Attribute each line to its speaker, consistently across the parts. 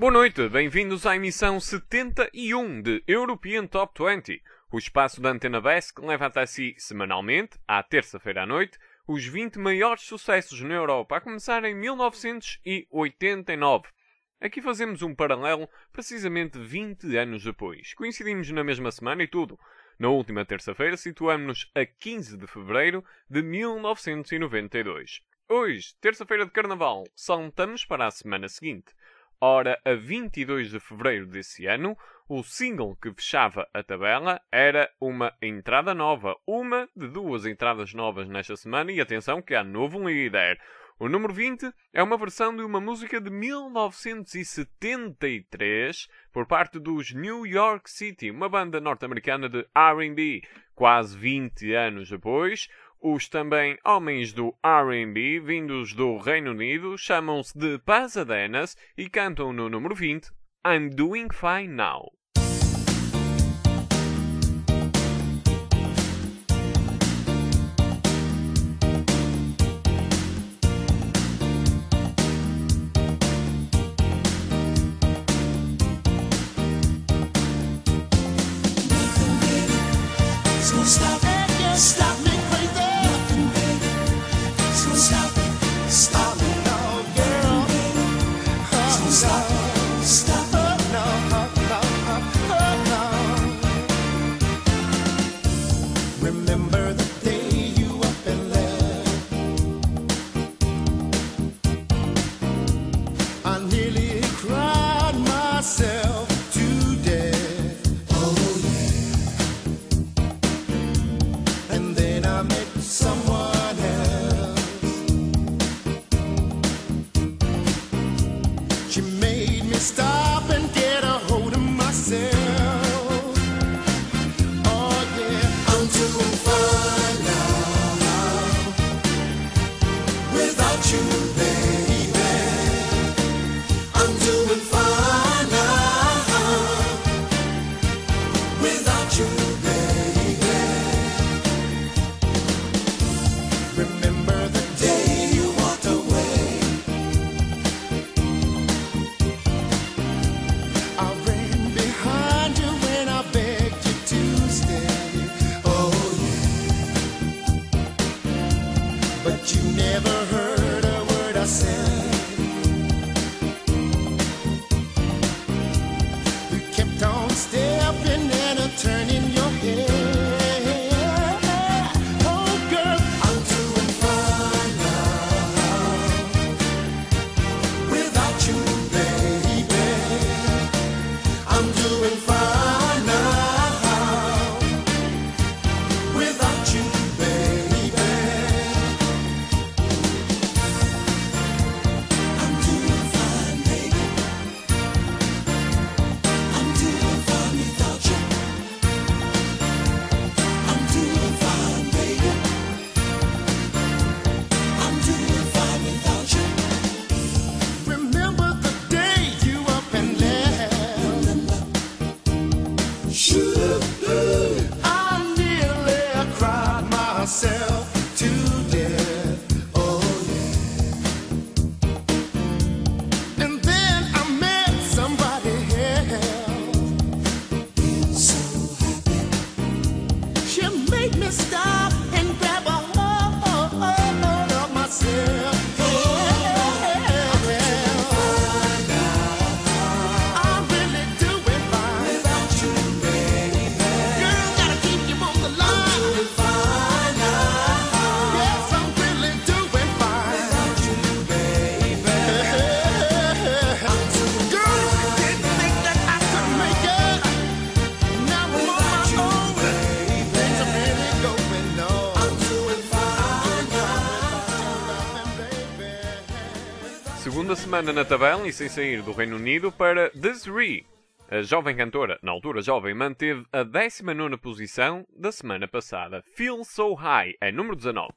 Speaker 1: Boa noite, bem-vindos à emissão 71 de European Top 20, o espaço da Antena BES que leva até si, semanalmente, à terça-feira à noite, os 20 maiores sucessos na Europa, a começar em 1989. Aqui fazemos um paralelo precisamente 20 anos depois. Coincidimos na mesma semana e tudo. Na última terça-feira situamos-nos a 15 de fevereiro de 1992. Hoje, terça-feira de Carnaval, saltamos para a semana seguinte. Ora, a 22 de fevereiro desse ano, o single que fechava a tabela era uma entrada nova. Uma de duas entradas novas nesta semana e atenção que há novo líder. O número 20 é uma versão de uma música de 1973 por parte dos New York City, uma banda norte-americana de R&B. Quase 20 anos depois, os também homens do R&B, vindos do Reino Unido, chamam-se de Pasadenas e cantam no número 20, I'm Doing Fine Now.
Speaker 2: Stop me crazy. Stop me now, girl. Stop. No. Remember the day you up and left. I nearly cried myself to death. Oh yeah. And then I met someone else. She made me stop and get a hold of myself. Oh yeah, I'm doing fine now without you, baby. I'm doing fine now without you, baby. Remember the day you walked away. I ran behind you when I begged you to stay. Oh yeah. But you never heard a word I said. You kept on stepping and turning your head. Oh girl, I'm doing fine now without you, baby. I'm doing fine now without you, baby. I'm doing fine, baby. I'm doing fine without you. I'm doing fine, baby. I'm doing fine without you. Remember the day you up and left. I nearly cried myself to death. Oh yeah. And then I met somebody else. So happy. She made me stop and grab a hold of myself. I'm really doing fine without you, baby. Girl, gotta keep you on the line. I'm doing fine now. Yes, I'm really doing fine without you, baby. I'm doing girl, didn't think that I could make it. Now I'm on my own. Things are really going on. I'm doing fine now, baby.
Speaker 1: Segunda semana na tabela e sem sair do Reino Unido para Desiree. A jovem cantora, na altura jovem, manteve a 19ª posição da semana passada. Feel So High é número 19.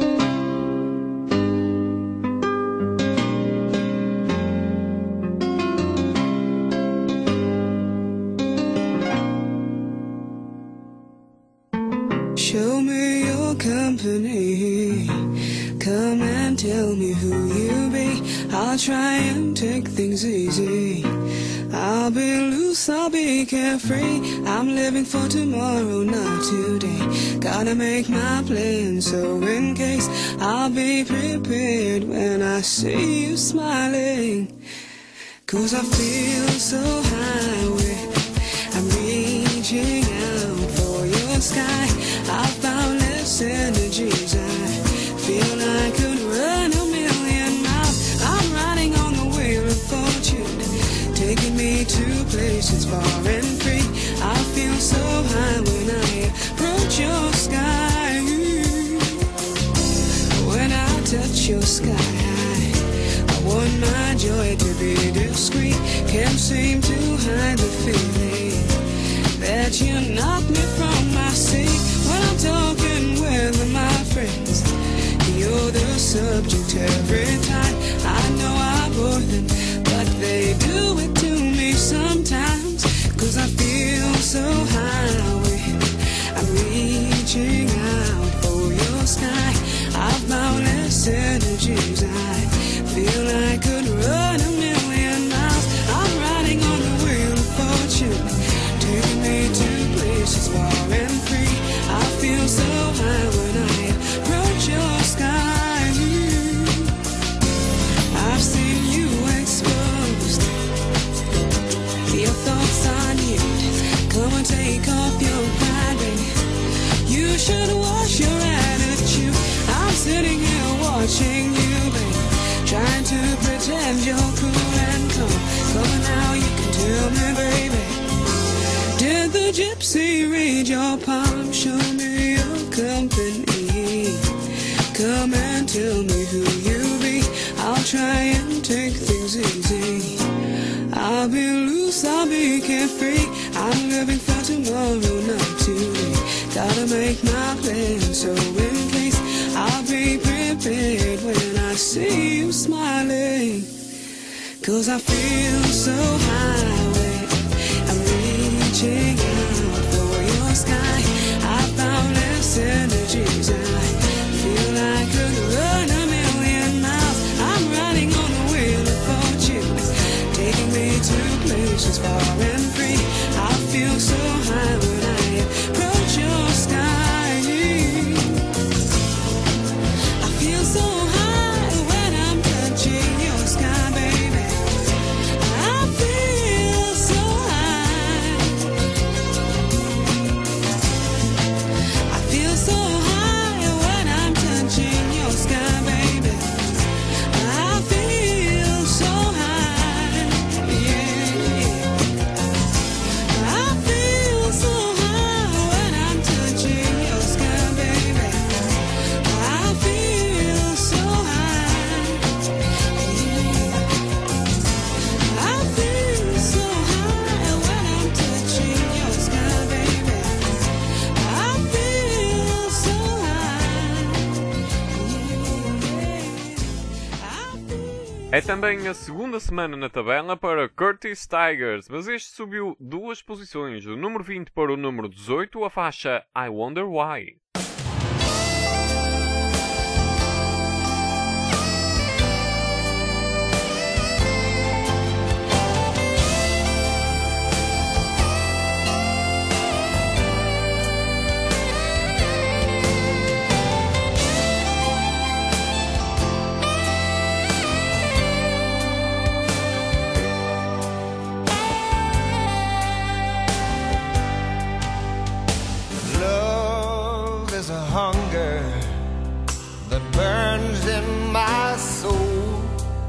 Speaker 3: Show me your company. Come and tell me who you be. I'll try and take things easy. I'll be loose, I'll be carefree. I'm living for tomorrow, not today. Gotta make my plan, so in case I'll be prepared when I see you smiling. 'Cause I feel so high, I'm reaching out for your sky. I found less energies, I feel I could run a million miles. I'm riding on the wheel of fortune, taking me to places far and free. I feel so high when I approach your sky. When I touch your sky, I want my joy to be discreet. Can't seem to hide the feeling that you knocked me from my seat. When I'm talking with my friends, you're the subject every time. I know I bore them, but they do it to me sometimes. 'Cause I feel so high, I'm reaching out for your sky. I've boundless energies, I feel I could run a million miles. I'm riding on the wheel of fortune, taking me to places far and free. I feel so high when I approach your sky. I've seen you exposed, your thoughts on you. Come and take off your pride, baby. You should wash your attitude. I'm sitting here watching you, baby, trying to pretend you're cool and calm. Come on now, you can tell me, baby. Did the gypsy read your palm? Show me your company. Come and tell me who you be. I'll try and take things easy. I'll be loose, I'll be carefree. I'm living for tomorrow, not today. Gotta make my plan, so in case I'll be prepared when I see you smiling. 'Cause I feel so high, I'm reaching out for your sky. I found less energies, I feel I could run a million miles. I'm riding on the wheel of fortune, taking me to places far and free. I feel so high when I approach your sky. I feel so high when I'm touching your sky, baby. I feel so high. I feel so high when I'm touching your sky, baby. I feel so high, yeah. I feel so high when I'm touching your sky, baby. I feel so high, yeah. I feel so high when I'm touching your sky, baby. I feel so high, yeah.
Speaker 1: É também a segunda semana na tabela para Curtis Tigers, mas este subiu 2 posições, do número 20 para o número 18, a faixa I Wonder Why.
Speaker 2: Love is a hunger that burns in my soul,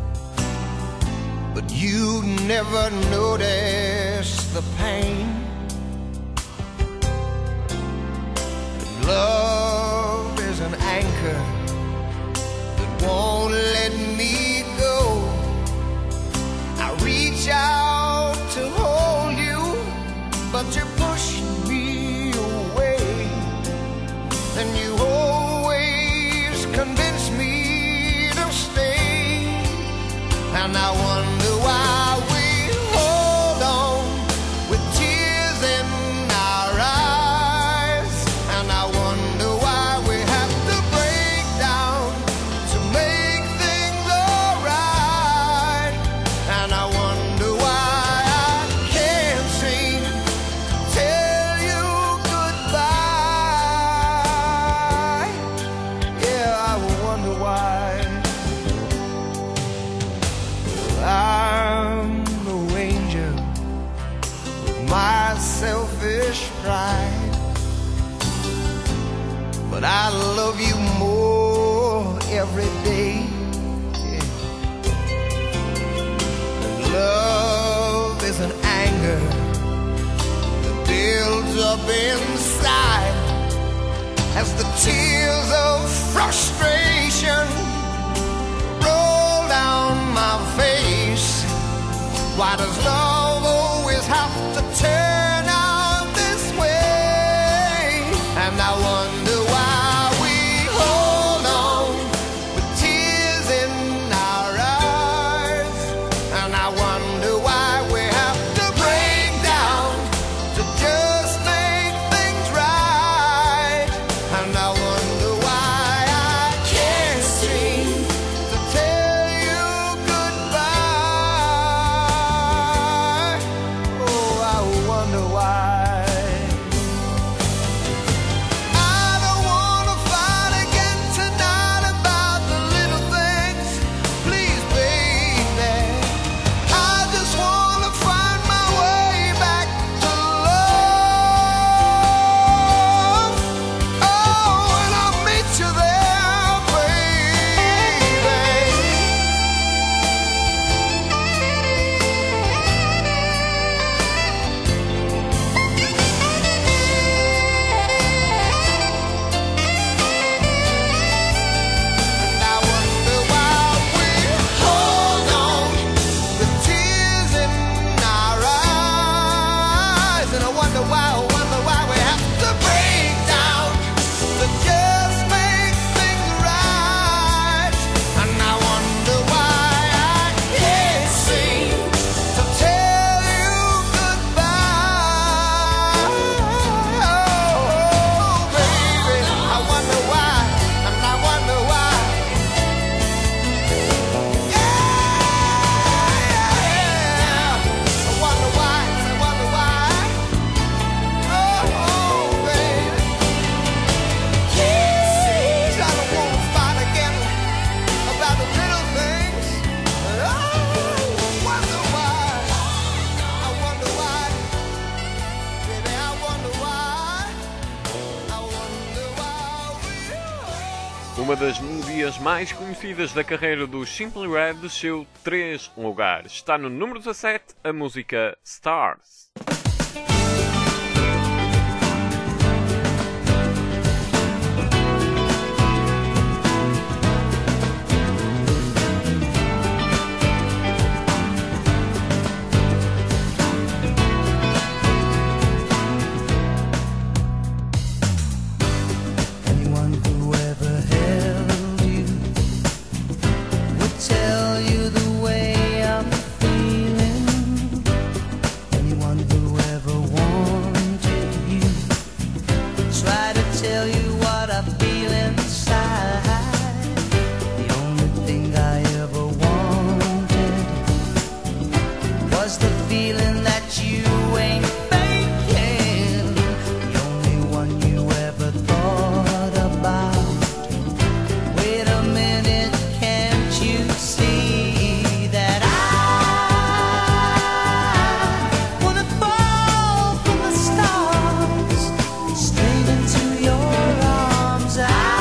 Speaker 2: but you never notice the pain. Love is an anchor that won't let me go. I reach out to hold you, but you push me away, and you always convince me to stay. And I wonder why we hold on with tears but I love you more every day. Yeah. Love is an anger that builds up inside as the tears of frustration roll down my face. Why does love always have to turn out this way? And I wonder why we hold on with tears in our eyes. And I wonder why we have to break down to just make things right. And I wonder why I can't seem to tell you goodbye. Oh, I wonder why. I don't wanna fight again tonight about the little things. Please, baby, I just wanna find my way back to love. Oh, and I'll meet you there, baby. And I wonder why we hold on with tears in our eyes. And I wonder why we have to break down to just make things right. And I wonder why I can't seem to tell you goodbye. Oh, baby, I wonder why, and I wonder why. Yeah, I wonder why, I wonder why. Oh, baby, I don't wanna fight again about the little things. But I wonder why, I wonder why, baby, I wonder why, I wonder why we.
Speaker 1: Uma das melodias mais conhecidas da carreira dos Simply Red desceu 3 lugares. Está no número 17, a música Stars.
Speaker 2: Anyone who ever held you would tell you the way I'm feeling. Anyone who ever wanted you try to tell you what I feel inside. The only thing I ever wanted was the feeling that you ain't faking. The only one you ever thought about. Wait a minute, can't you see that I wanna fall from the stars straight into your arms?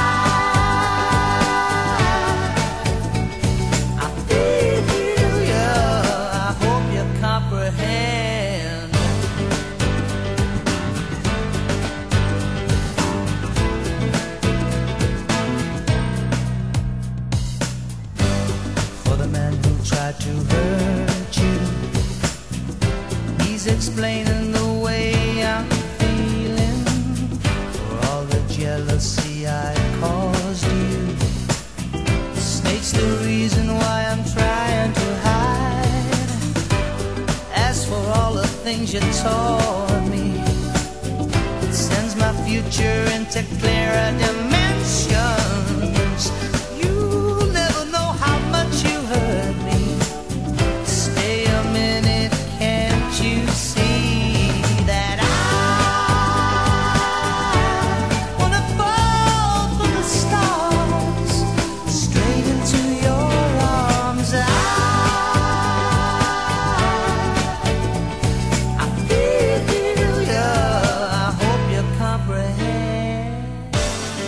Speaker 2: I feel you. I hope you comprehend. For the man who tried to hurt you, he's explaining the way I'm feeling. For all the jealousy I caused you, the snake's the reason why I'm trying to hide. As for all the things you taught me, it sends my future into clearer dimensions. You'll never know how much you hurt me. Stay a minute, can't you see that I wanna fall from the stars straight into your arms? I feel you. I hope you comprehend.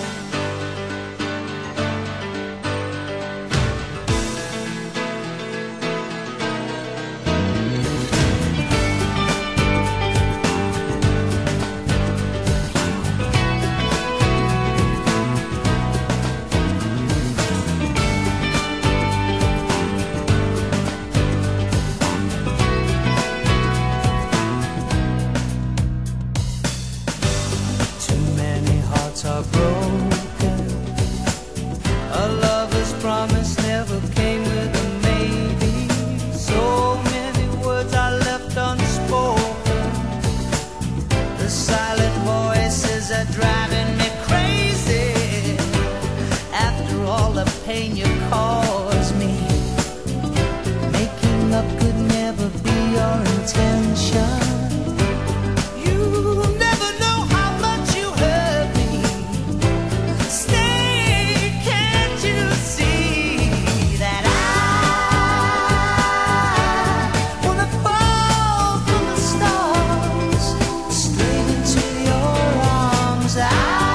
Speaker 4: are broken. A lover's promise never came with a maybe. So many words are left unspoken. The silent voices are driving me crazy. After all the pain you caused me, making up could never be your intention. You never know how much you hurt me. Stay, can't you see that I wanna fall from the stars straight into your arms? I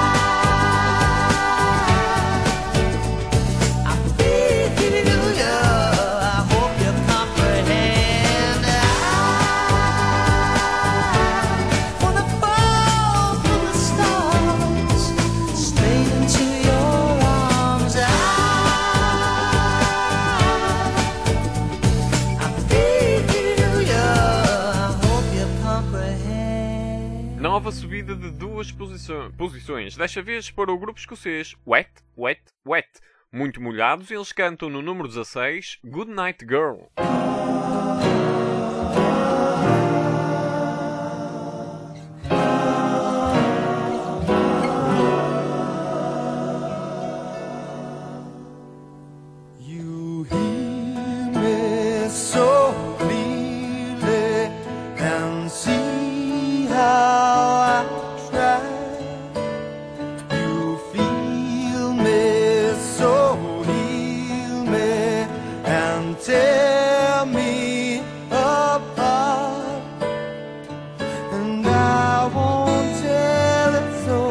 Speaker 4: feel you. I hope you comprehend. I wanna fall from the stars straight into your arms. I feel you. I hope you comprehend.
Speaker 1: Nova subida de 2 posições, desta vez para o grupo escocês Wet, Wet, Wet. Muito molhados, eles cantam no número 16, Good Night Girl.
Speaker 2: You hear me so clearly and see how I try. You feel me so heal me and tear me apart. And I won't tell it so.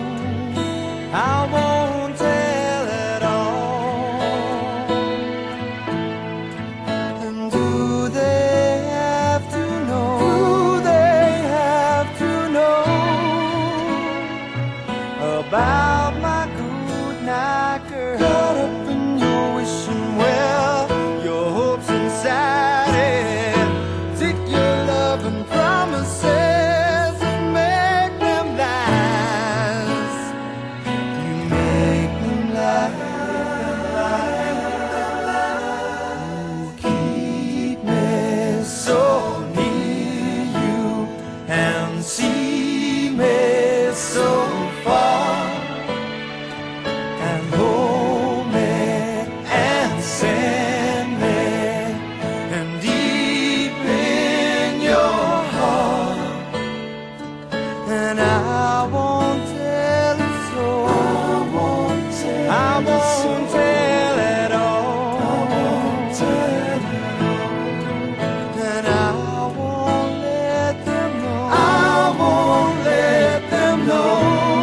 Speaker 2: I won't tell it all. And do they have to know? Do they have to know about my good night girl? Caught up in your wishing well, your hopes inside it. Take your love and promises and make them last. You make them last. You keep me so near you and see me so far and hold me and send me and deep in your heart. And I won't tell it so. I won't tell it all. And I won't let them know. I won't let them know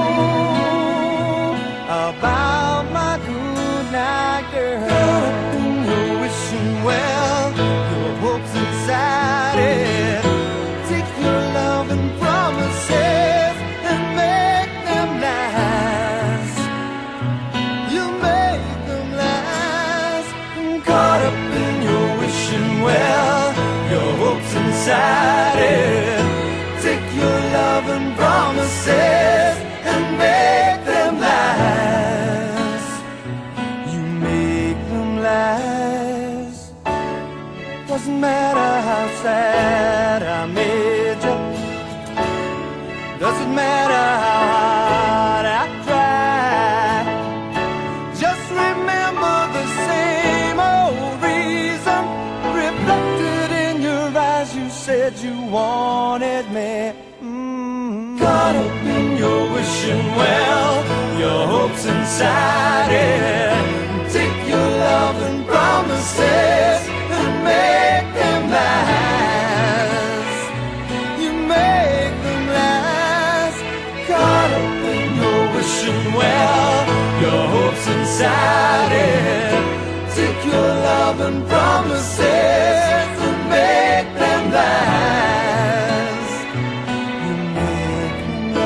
Speaker 2: about my good night girl. Caught up in your wishing well, your hopes inside it. Take your love and promises and make them last. You make them last. Caught up in your wishing well, your hopes inside it. Take your love and promises and make them last. You make them last. Doesn't matter how sad I made you. Doesn't matter how hard I try. Just remember the same old reason reflected in your eyes. You said you wanted me. Caught up in your wishing well, your hopes inside it. Take your love and promises and make them last. You make them last. Caught up in your wishing well, your hopes inside it. Take your love and promises and make them last. You make them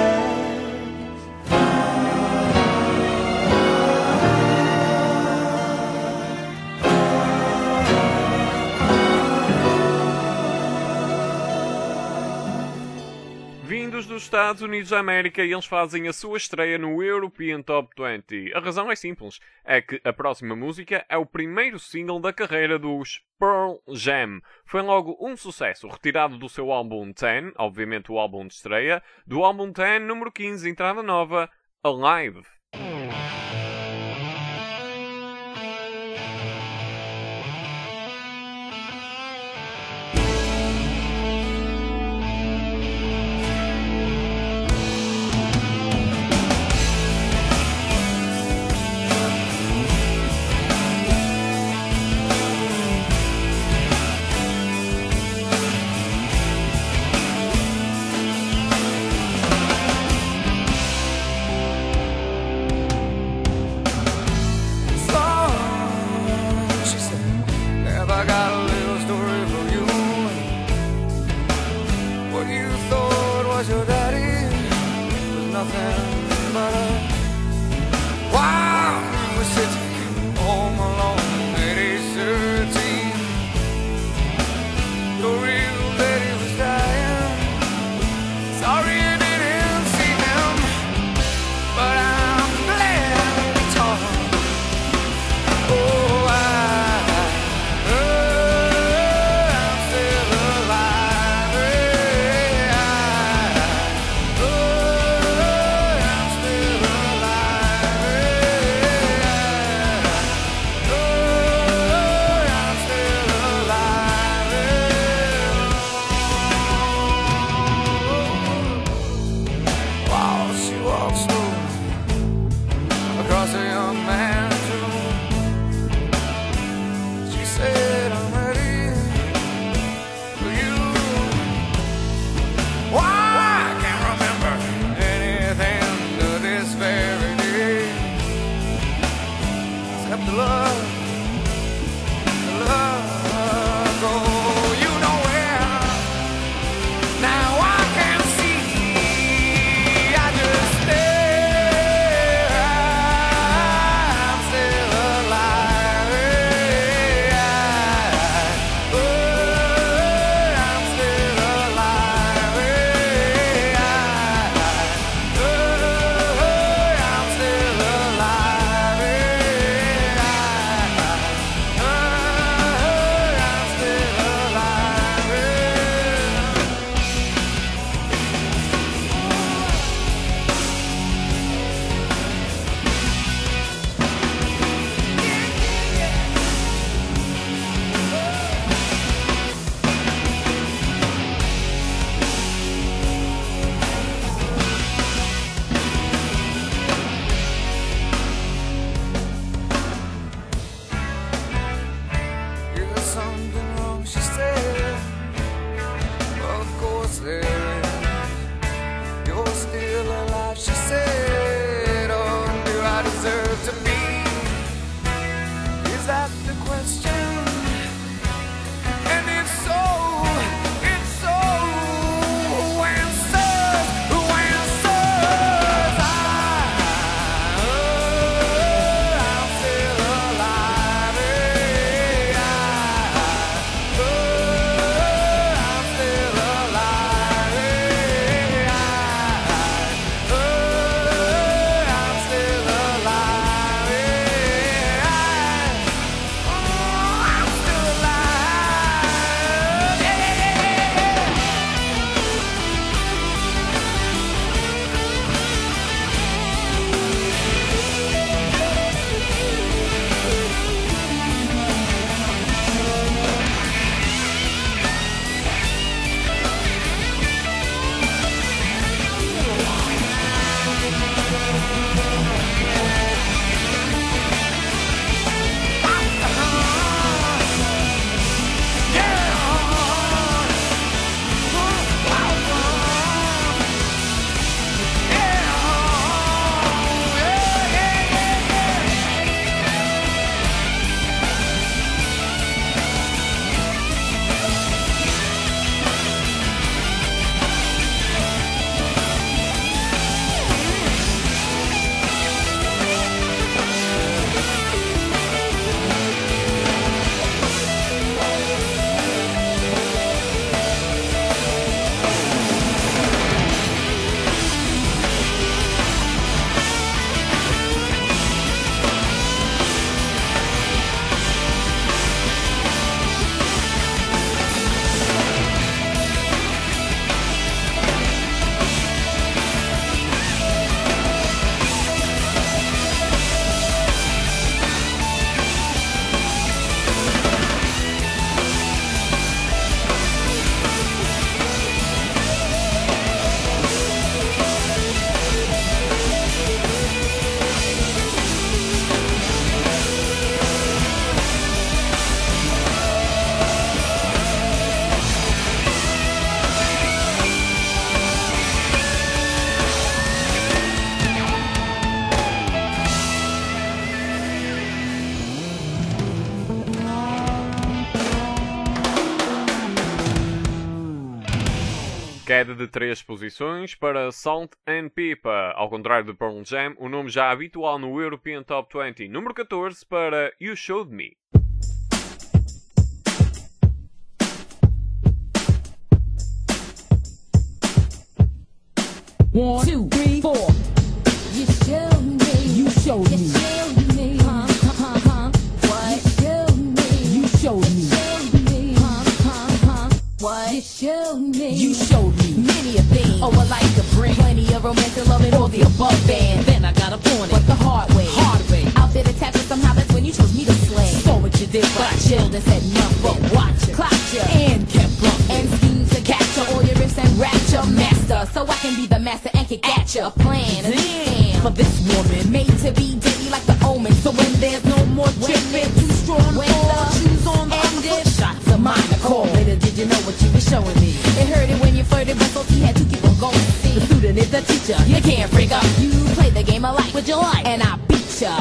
Speaker 2: last.
Speaker 1: Vindos do nos Estados Unidos da América e eles fazem a sua estreia no European Top 20. A razão é simples, é que a próxima música é o primeiro single da carreira dos Pearl Jam. Foi logo um sucesso, retirado do seu álbum 10, obviamente o álbum de estreia, do álbum 10, número 15, entrada nova, Alive.
Speaker 4: She said, have I got a little story for you? What you thought was your daddy was nothing but a wild city home alone at age 13. Your real daddy was dying. Sorry you didn't see him, but I'm glad it's all. Oh, I'm still alive. I'm still alive. I'm still alive. While she walks slow across a young man's room, she said, I'm ready for you. Why, I can't remember anything to this very day, except the love go. You know where, now I can see, I just stay
Speaker 1: queda de 3 posições para Salt and Pepper. Ao contrário de Pearl Jam, o nome já habitual no European Top 20. Número 14 para You Showed Me.
Speaker 5: One, two, three, four.
Speaker 6: You showed me.
Speaker 5: You showed
Speaker 6: You
Speaker 5: me.
Speaker 6: showed me. What? You showed me.
Speaker 5: You showed me.
Speaker 6: Showed me. What? You showed me.
Speaker 5: You showed me.
Speaker 6: Many a thing. Oh, I like to bring plenty of romance and love and all the above. And then I got up on it, but the hard way.
Speaker 5: Hard way.
Speaker 6: Out there to tackle somehow. That's when you chose me to slay.
Speaker 5: Saw what you did,
Speaker 6: But I chilled and said nothing.
Speaker 5: but watch it.
Speaker 6: Clocked ya.
Speaker 5: And kept bumping.
Speaker 6: And schemes to capture all your riffs and rapture master. So I can be the master and kick at ya. A plan, a
Speaker 5: Damn, for this woman.
Speaker 6: made to be daily like the omen. So when there's no more tripping,
Speaker 5: Too strong
Speaker 6: when
Speaker 5: for shoes on the
Speaker 6: and
Speaker 5: underfoot.
Speaker 6: if
Speaker 5: Shots of mine are cold. Little did you know what you were showing me.
Speaker 6: it hurt it when you flirted, but Sophie had to keep on going. See,
Speaker 5: The student is the teacher.
Speaker 6: you can't break up. You play the game of life,
Speaker 5: Would you like?
Speaker 6: and I beat ya.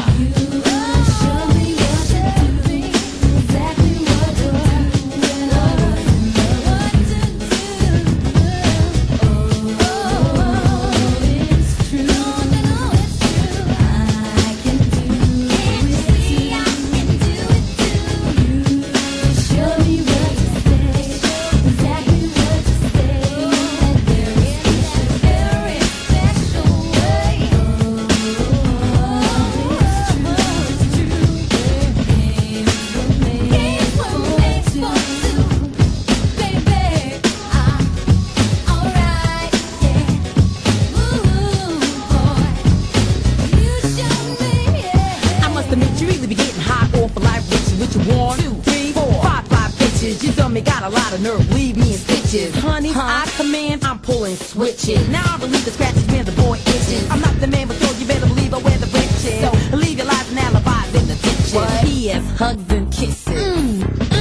Speaker 5: I must admit you really be getting hot off of life with you. One, two, three, four, five bitches. You done me got a lot of nerve, leave me in stitches. Honey, I command, I'm pulling switches. Now I believe the scratches where the boy itches. I'm not the man, but you better believe I wear the breeches. So leave your lies and alibis in the ditches.
Speaker 6: What?
Speaker 5: P.S. Hugs and kisses.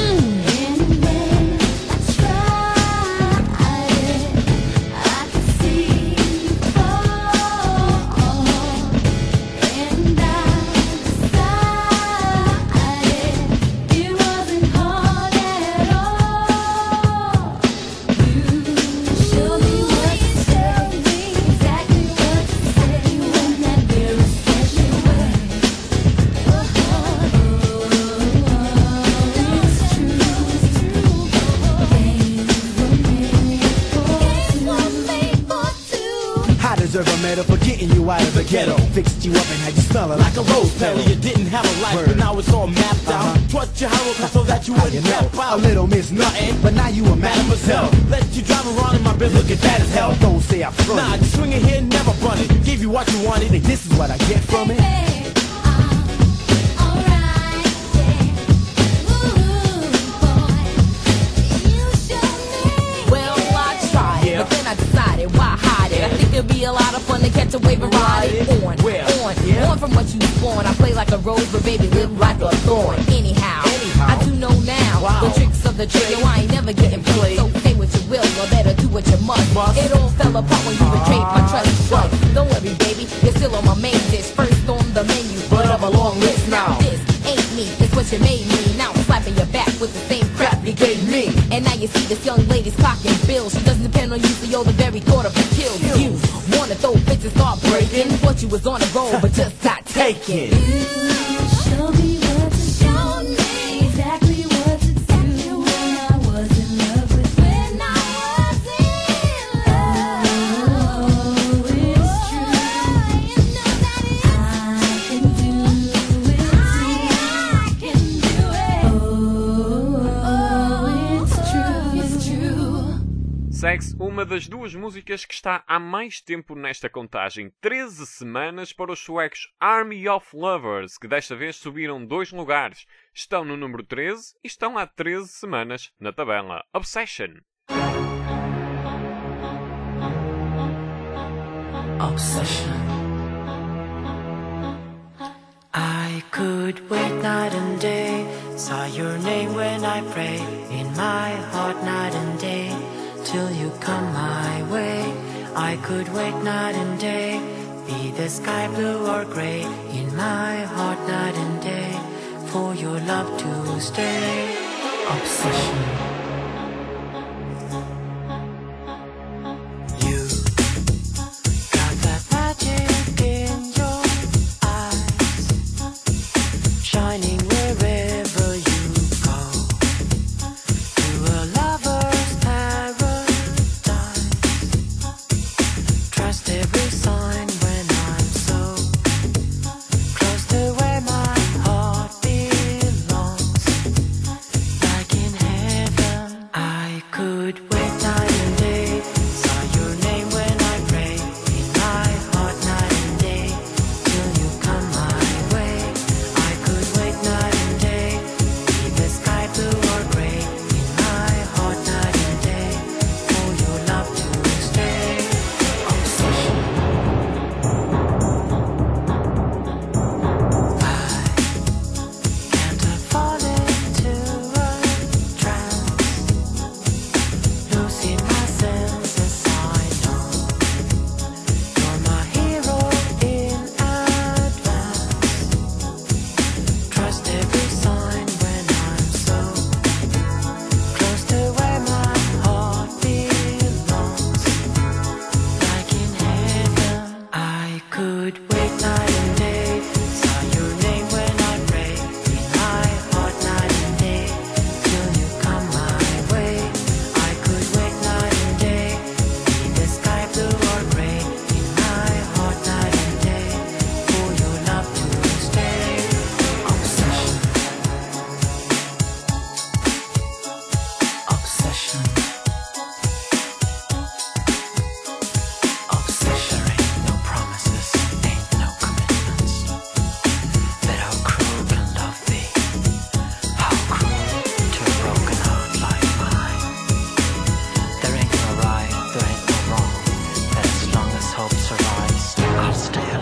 Speaker 7: I deserve a medal for getting you out of the ghetto. Fixed you up and had you smelling like a rose petal.
Speaker 8: You didn't have a life,
Speaker 7: Word.
Speaker 8: but now it's all mapped out. Taught you how to so that you
Speaker 7: How
Speaker 8: wouldn't
Speaker 7: you know?
Speaker 8: tap out.
Speaker 7: A little miss nothing, but now you a mademoiselle.
Speaker 8: Let you drive around in my business,
Speaker 7: Look at that as hell. Don't say I front.
Speaker 8: Nah, just swing it here, never run it. Gave you what you wanted.
Speaker 7: Think this is what I get from it?
Speaker 6: Well, I tried,
Speaker 8: Yeah.
Speaker 6: but then I decided, why hide it? I think it'd be a lot of fun to catch a wave and ride it on,
Speaker 8: Where?
Speaker 6: on,
Speaker 8: Yeah.
Speaker 6: on from what you spawn. I play like a rose, but baby, live like a thorn. Anyhow, I do know now
Speaker 8: Wow.
Speaker 6: the tricks of the trade. I ain't never getting played. So say what you will, or better do what you must. It all fell apart when you betrayed my trust. But don't worry, baby, you're still on my main dish. First on the menu, but I'm a long list now. This ain't me, it's what you made me. Now I'm slapping your back with the same crap you gave me. And now you see this young lady's clocking bills. She doesn't depend on you, so you're the very thought of her kills you. Wanna throw fits and start breaking? Thought you was on a roll, but just got taken.
Speaker 2: Show me what to show me. Exactly what to do when I was in love with. When I was in love. Oh, it's true. You know that I can do it. I can do it. Oh, it's true. It's true.
Speaker 1: Segue-se uma das duas músicas que está há mais tempo nesta contagem. 13 semanas para os suecos Army of Lovers, que desta vez subiram 2 lugares. Estão no número 13 e estão há 13 semanas na tabela. Obsession.
Speaker 9: Obsession. I could wait night and day, saw your name when I pray, in my heart night and day, till you come my way. I could wait night and day, be the sky blue or gray, in my heart night and day, for your love to stay. Obsession.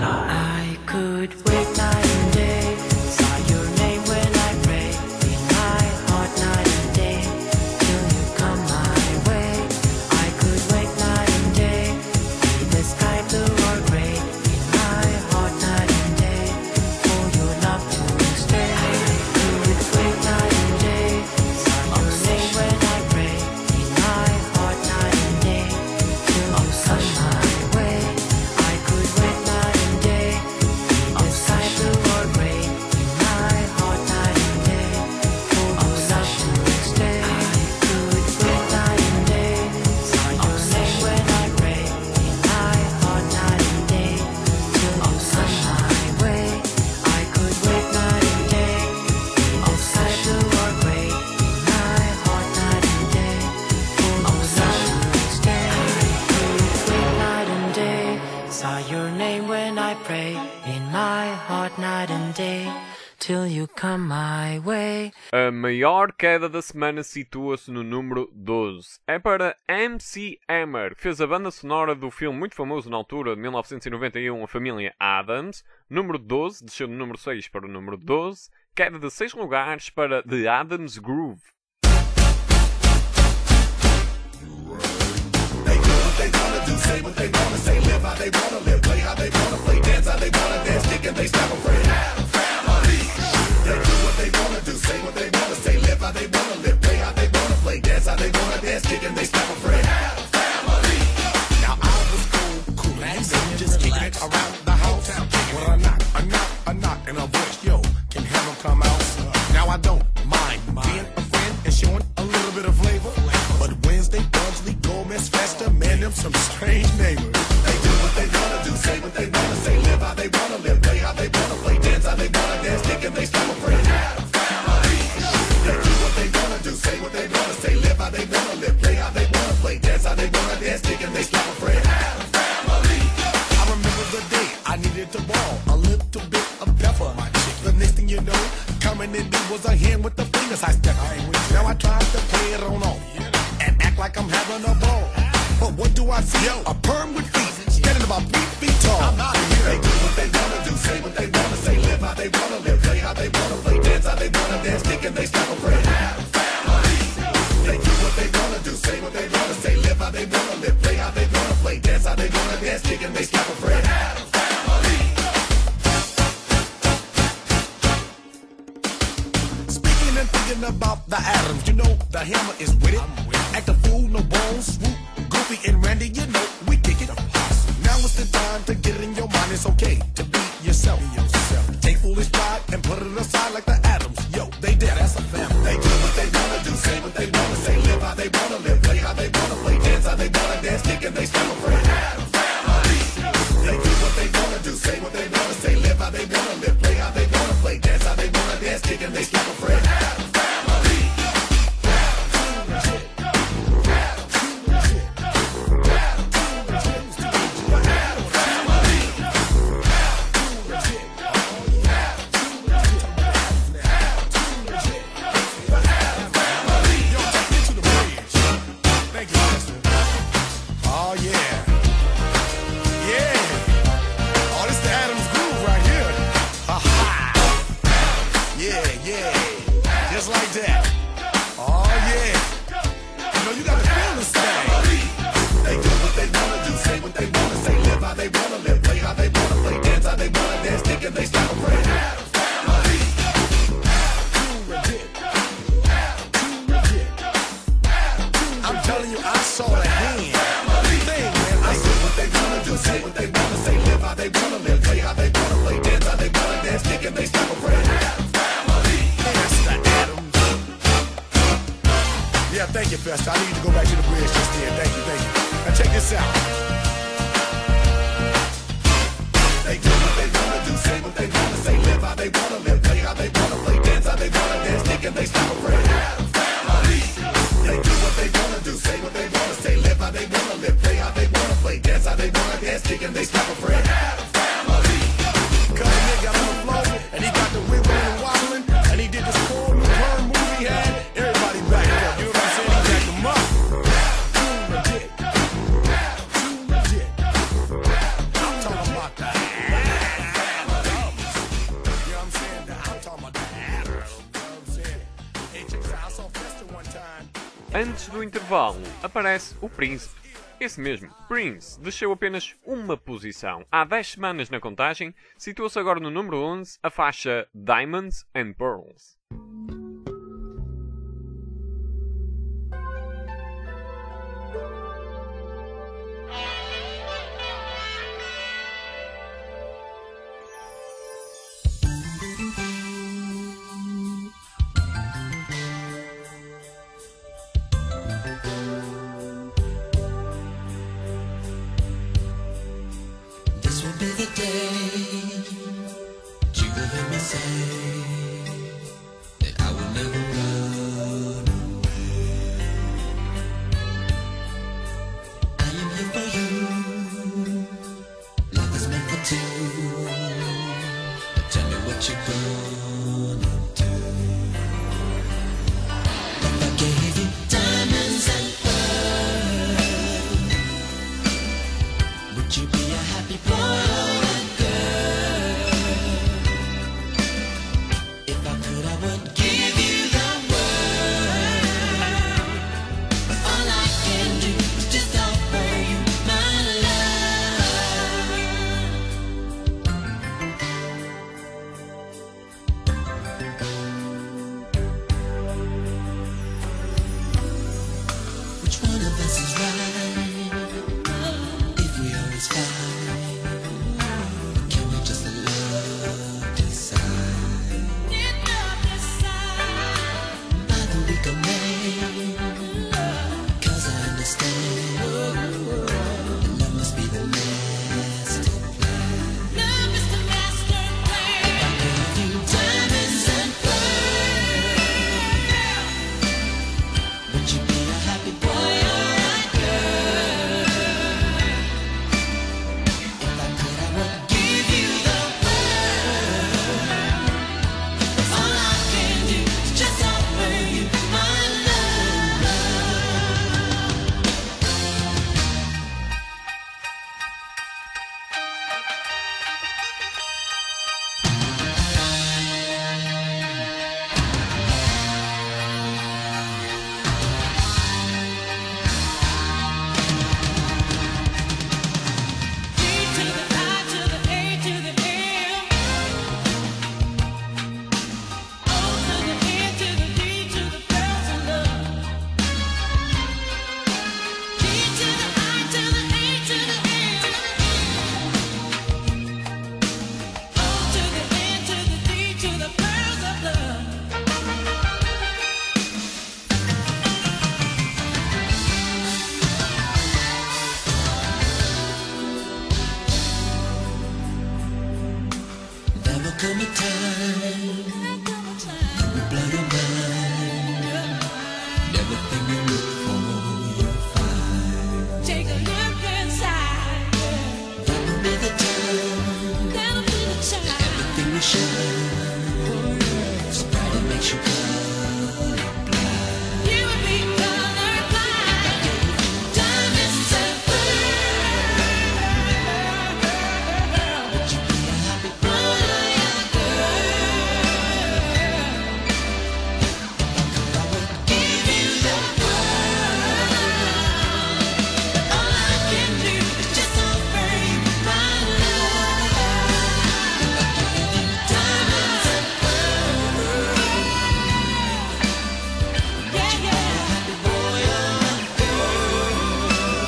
Speaker 9: I could wait night and day, saw your name when I pray, in my heart night and day, till you come my way. I could wait night and day, be the sky blue or gray, in my heart night and day, for your love to stay. I could wait night and day, saw your name when I pray, in my heart night and day, till you come my way. I could wait night and day, be the sky blue or gray, in my heart night and day, for your love to stay. I could wait night and day, saw your name when I pray, in my heart night and day, till you come my way. I could wait night and day, be the sky blue or gray, in my heart night and day, for your love to stay. I could wait night and day, saw your name when I pray, in my heart night and day, till you come my way.
Speaker 1: A maior queda da semana situa-se no número 12. É para MC Hammer, que fez a banda sonora do filme muito famoso na altura de 1991, A Família Addams. Número 12, desceu do número 6 para o número 12. Queda de 6 lugares para The Addams Groove.
Speaker 2: Now I was cool, just kicking it around the house. When I knock, and a voice, yo, can Hammer come out? Now I don't mind being a friend and showing a little bit of flavor. But Wednesday, Bugsley, Gomez, Festa, man, them some strange neighbors. They do what they wanna do, say what they wanna say, live how they wanna live, play how they wanna play, dance how they wanna dance, kick and they stop a friend. They do what they wanna do, say what they wanna say, live how they wanna live, play how they wanna play, dance how they wanna dance, kick and they stop a friend. I remember the day I needed to ball a little bit of pepper. The next thing you know, coming in was a hand with the fingers I stepped. Now I tried to play it on off and act like I'm having a ball. But what do I see? A perm with feet, standing about 3 feet tall. I'm out of here. They do what they wanna do, say what they wanna say, live how they wanna live, play how they wanna play, dance how they wanna dance, kick and they stop a friend. They do what they wanna do, say what they wanna say, live how they wanna live, play how they wanna play, dance how they wanna dance, kick and they stop a friend. Speaking and thinking about the Addams, you know the Hammer is with it. Act a fool, no bones, swoop, Goofy and Randy, you know we kick it. Now it's the time to get it in your mind. It's okay to be yourself. Take foolish pride and put it aside like the Addams. Yo, they did. That's a family. They do what they wanna do, say what they wanna say, live how they wanna live, play how they wanna play, dance how they wanna dance, kick and they stop a friend. They do what they wanna do, say what they wanna say, live how they wanna live, play how they wanna play, dance how they wanna dance, kick and they stop a friend. Just like that. Oh yeah. You know you got to feel this thing. They do what they wanna do, say what they wanna say, live how they wanna live, play how they wanna play, dance how they wanna dance, kick and they stop a friend. I'm telling you, I saw the hand. Thing, man. I see what they wanna do, say what they wanna say, live how they wanna live, play how they wanna play, dance how they wanna dance, kick and they stop a friend. Yeah, thank you, Festa. I need to go back to the bridge just then. Thank you. Now check this out. They do what they wanna do, say what they wanna say, live how they wanna live, play how they wanna play, dance how they wanna dance, kick and they stop a friend. They do what they wanna do, say what they wanna say, live how they wanna live, play how they wanna play, dance how they wanna dance, kick and they stop a friend. Cause he got on the floor, and he got the wiggling and wobbling, and he did this cool new porn movie he had. Everybody back up, you know what I'm saying? He jacked them up. Too legit. I'm talking about that.
Speaker 1: Antes do intervalo, aparece o Príncipe. Esse mesmo, Prince, desceu apenas uma posição. Há 10 semanas na contagem, situou-se agora no número 11 a faixa Diamonds and Pearls.
Speaker 10: This will be the day you will hear me say that I will never run away. I am here for you. Love is meant for two. Tell me what you're gonna do. If I gave you diamonds and pearls, would you be a happy boy or a girl? If I could, I would give you the world. But all I can do is just offer you my love. Which one of us is right? If we always fight, can we just let love decide? By the week of May, 'cause I understand that love must be the master plan. If I gave you diamonds and pearls, would you be a happy boy or a girl? If I could, I would give you the world. All I can do is just offer you my love. There will come a time when you blow your mind. Everything you look for, you'll find.
Speaker 3: Take a look inside.
Speaker 10: That will be the time
Speaker 3: That'll be the
Speaker 10: that
Speaker 3: time.
Speaker 10: everything will shine. So bright it makes you colorblind.
Speaker 3: You will be colorblind.
Speaker 10: Diamonds and pearls. Would you be a happy boy or a girl? I would give you the world. All I can do is just offer you my love. Diamonds and pearls.
Speaker 3: Yeah, yeah.
Speaker 10: Happy boy or a girl.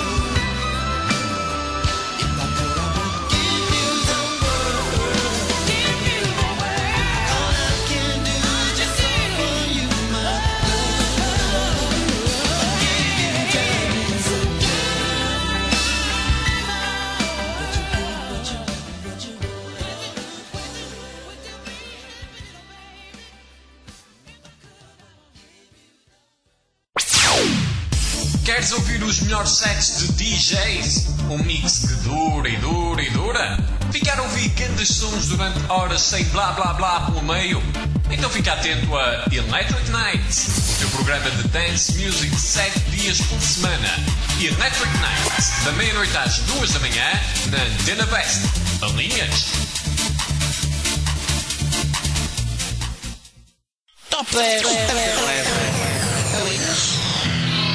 Speaker 10: If I could, I would give you the world.
Speaker 3: Give you the world.
Speaker 10: All I can do is just offer you my love. Give you diamonds and pearls. What you
Speaker 11: Queres ouvir os melhores sets de DJs? Um mix que dura e dura e dura? Ficar a ouvir grandes sons durante horas sem blá blá blá pelo meio? Então fica atento a Electric Nights, o teu programa de dance music 7 dias por semana. Electric Nights, da meia-noite às 2 da manhã, na Antena Best. Alinhas?
Speaker 10: Top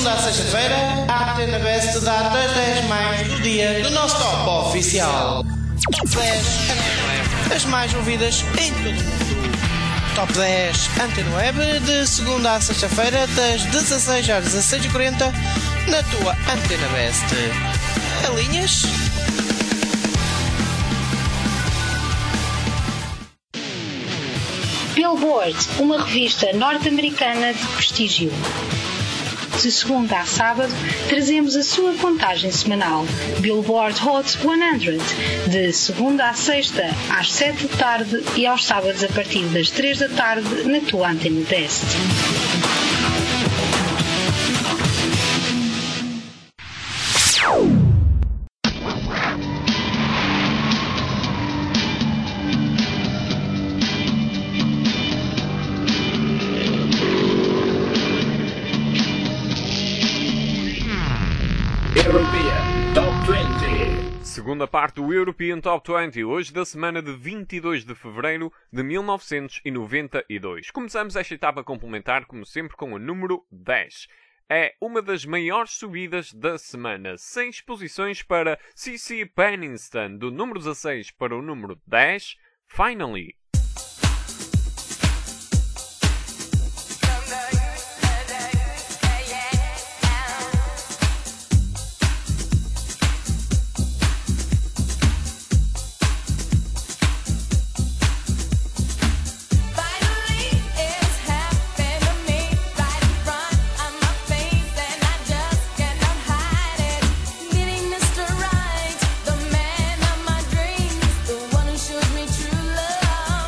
Speaker 12: segunda à sexta-feira, a Antena Best dá das 10 mais do dia do nosso top oficial. 10 as mais ouvidas em todo o mundo. Top 10 Antena Web, de segunda à sexta-feira, das 16 às 16h40, na tua Antena Best. Alinhas?
Speaker 13: Billboard, uma revista norte-americana de prestígio. De segunda a sábado, trazemos a sua contagem semanal, Billboard Hot 100, de segunda à sexta, às 7 da tarde e aos sábados a partir das 3 da tarde, na tua Antena Best.
Speaker 1: European Top 20. Segunda parte do European Top 20, hoje da semana de 22 de fevereiro de 1992. Começamos esta etapa complementar, como sempre, com o número 10. É uma das maiores subidas da semana. 6 posições para CeCe Peniston, do número 16 para o número 10, Finally.
Speaker 6: Mr. Right, the man of my dreams, the one who shows me true love.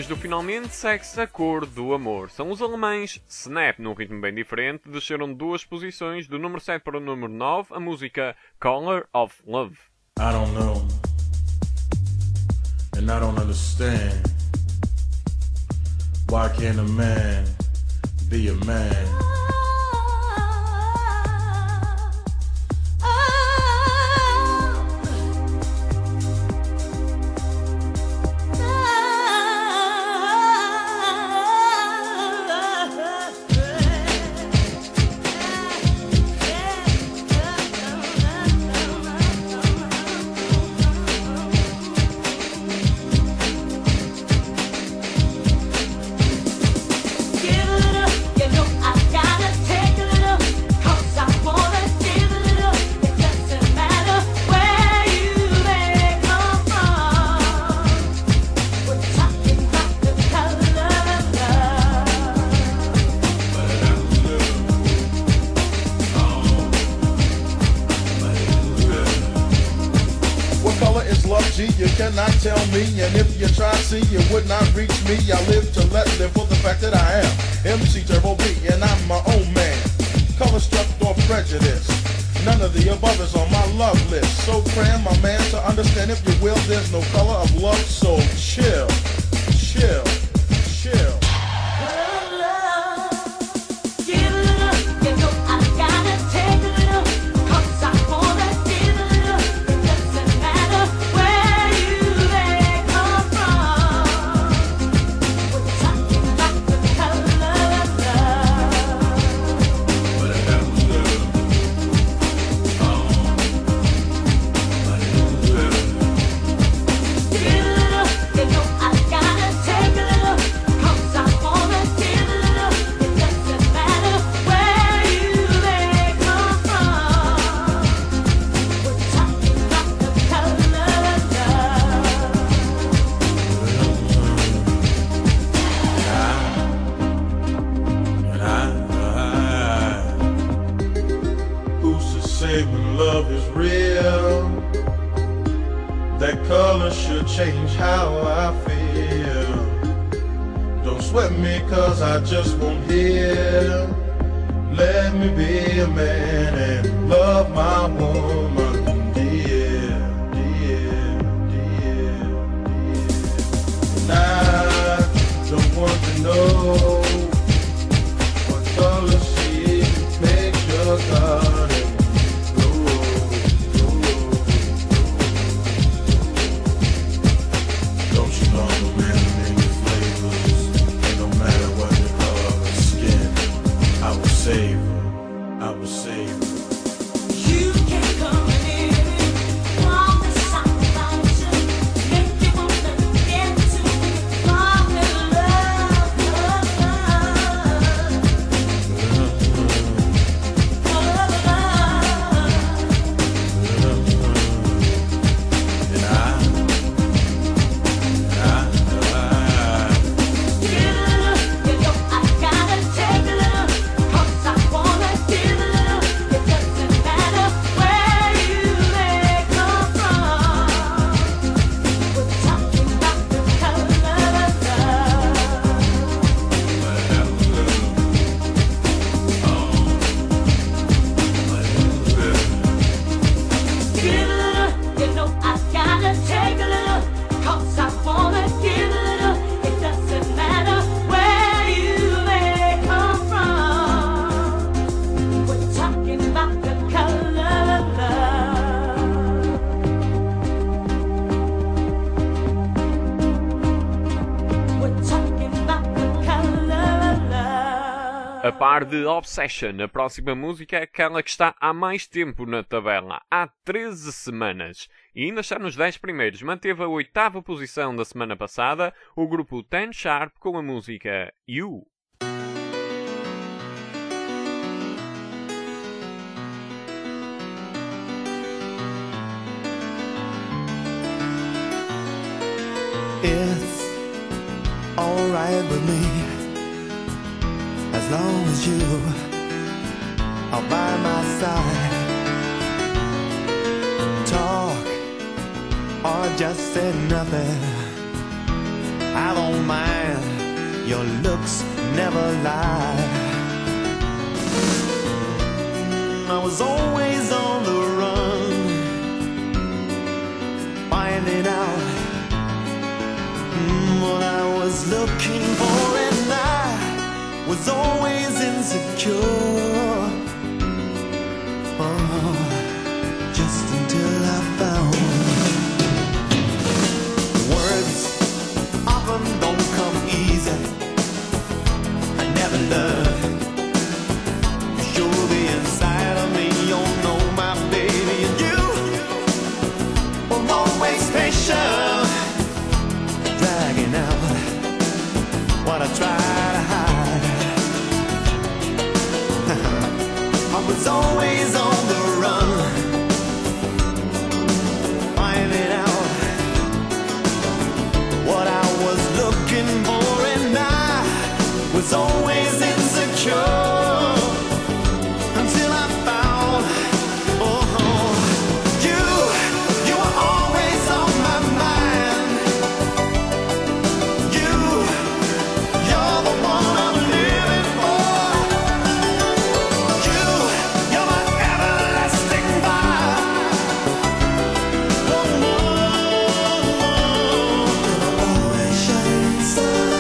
Speaker 1: do Finalmente segue-se a cor do amor. São os alemães Snap, num ritmo bem diferente, desceram 2 posições, do número 7 para o número 9, a música Color of Love.
Speaker 14: I don't know, and I don't understand. Why can't a man be a man?
Speaker 15: You cannot tell me, and if you try, see, you would not reach me. I live to let live for the fact that I am MC Turbo B, and I'm my own man. Color struck or prejudice, none of the above is on my love list. So cram, my man, to understand, if you will, there's no color of love. So chill, chill, chill.
Speaker 14: Change how I feel. Don't sweat me, cause I just won't hear. Let me be a man and love my woman, dear, dear, dear, dear. And I don't want to know what color she makes your garden.
Speaker 1: A par de Obsession, a próxima música é aquela que está há mais tempo na tabela, há 13 semanas. E ainda está nos 10 primeiros. Manteve a 8ª posição da semana passada, o grupo Ten Sharp com a música You.
Speaker 7: It's alright with me, as long as you are by my side. Talk or just say nothing,
Speaker 10: I don't mind, your looks never lie. I was always on the run, finding out what I was looking for, and I was always insecure. Oh, just until I found words often don't come easy. I never learned to show the inside of me. You know my baby, and you were always patient, dragging out what I try to hide. I was always on the run, finding out what I was looking for, and I was always insecure until I found, oh, you were always on my mind. You're the one I'm living for. You're my everlasting fire. Oh, always shining star.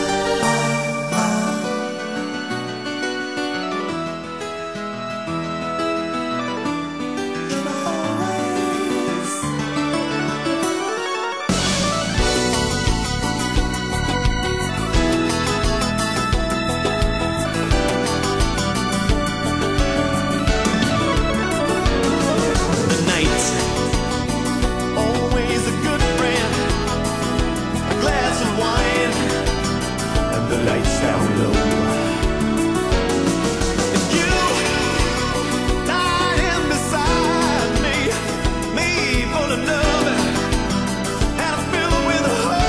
Speaker 10: The night, always a good friend, a glass of wine, and the lights down low. And you lying beside me full of love and I'm filled with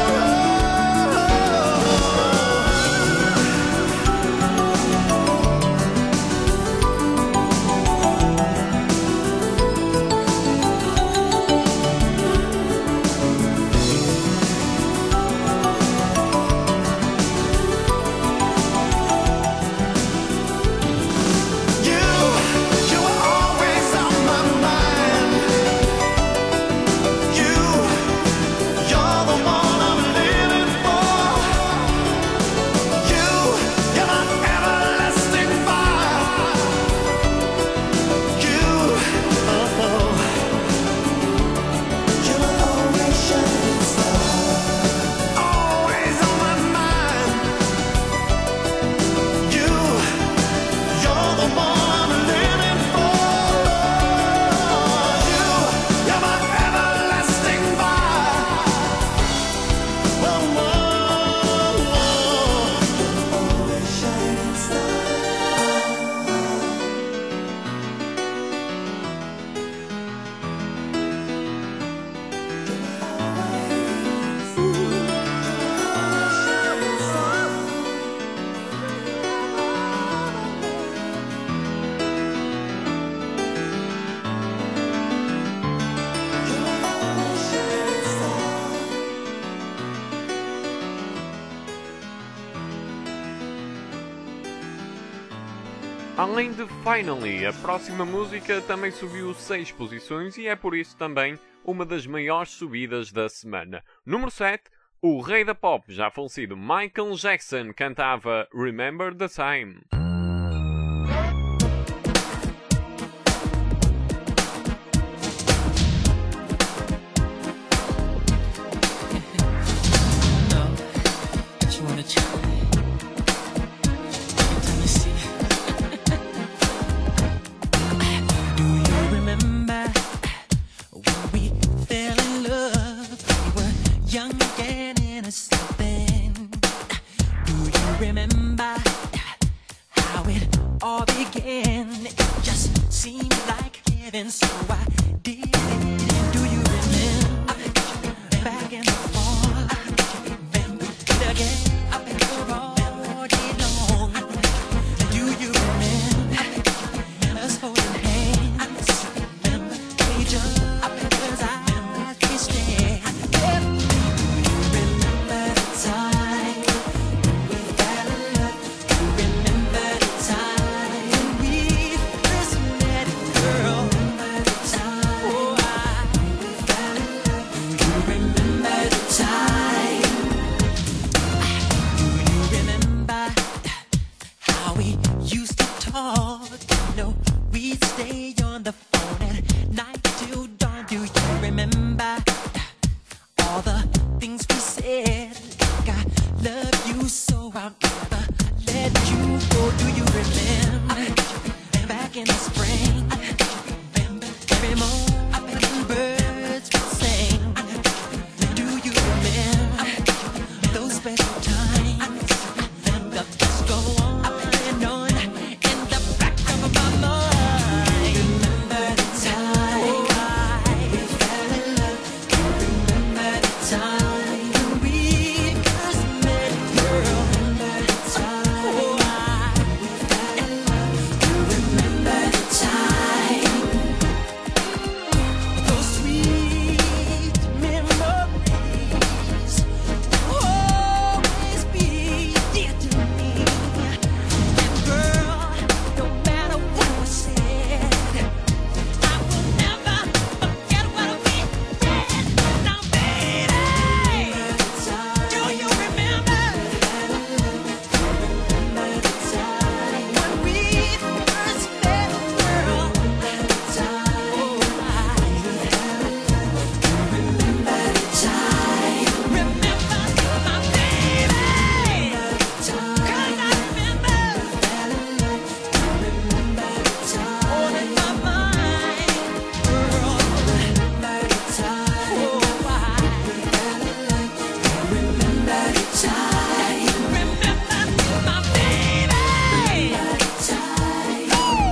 Speaker 10: You were always on my mind. You're the one I'm living for. You're my everlasting fire. You're always shining star. Always on my mind. You're the one I'm living for. You're my everlasting fire. Always shining star.
Speaker 1: Além de Finally, a próxima música também subiu 6 posições e é por isso também uma das maiores subidas da semana. Número 7, o rei da pop já falecido Michael Jackson cantava Remember the Time.
Speaker 16: You wanna try? Let me see. Do you remember when we fell in love? We were young and innocent then. Do you remember how it all began? It just seemed like heaven, so I did it. Do you remember back in the fall? Then we did again. All day long. Do you remember us holding hands? Each other's eyes we stare. Do you remember the time? let you go. Do you remember back in the spring? Every morning birds would sing. Do you remember those special times? The best go on and on in the back of my mind. Remember the time we fell in love. Remember the time when we first met, girl. Remember the time we fell in love. Remember the time. Those sweet memories will always be dear to me. And girl, no matter what was said, I will never forget what we did. Now, baby, do you remember the time when we first met, girl? Remember the time. Remember the time. Remember my baby. 'Cause I remember. Remember the time. On in my mind, girl. Remember the time. Remember the time. Remember my baby. Remember the time.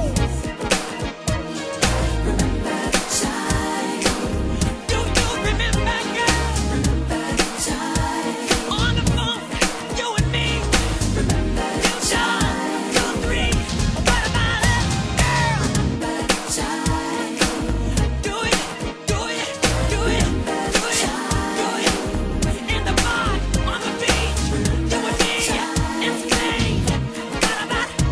Speaker 16: Remember the time. Do you remember, girl? Remember the time. On the phone, you and me. Remember the time. 2, 3. What about it, girl? Remember the time. Do it, do it, do it, do it, do it. In the bar, on the beach, you and me in Spain. What about it?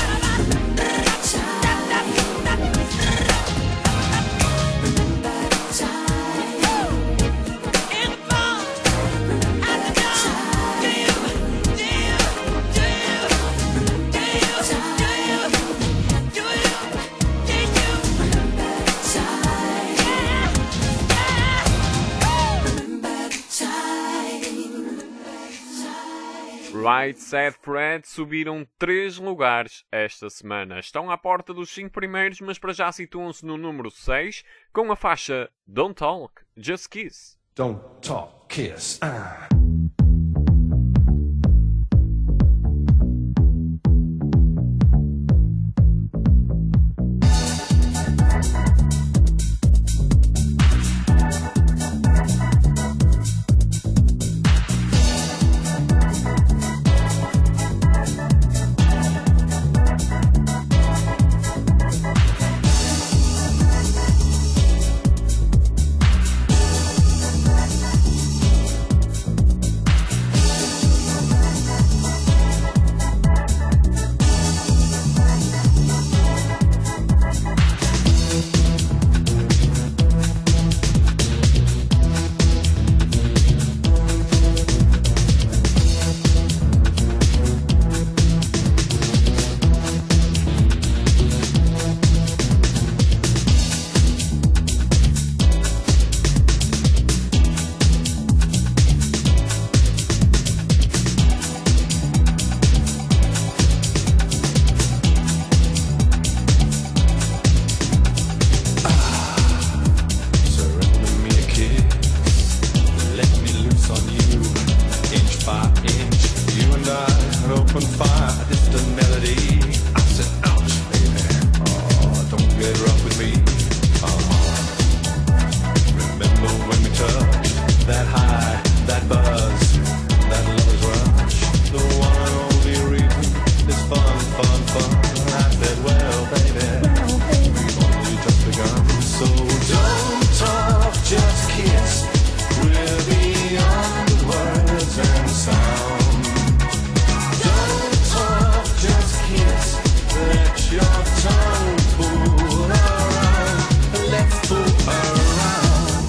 Speaker 1: Right Said Fred subiram 3 lugares esta semana. Estão à porta dos 5 primeiros, mas para já situam-se no número 6 com a faixa Don't Talk, Just Kiss.
Speaker 14: Don't talk, kiss. Open fire, distant melody. I said, ouch, baby. Oh, don't get rough with me. Remember when we touched that high, that buzz, that lover's rush? The one and only reason is fun, fun, fun. I said, well, baby, we've only just begun. So don't talk, just kiss. We're beyond words and sound. Let your tongue fool around. Let's fool around.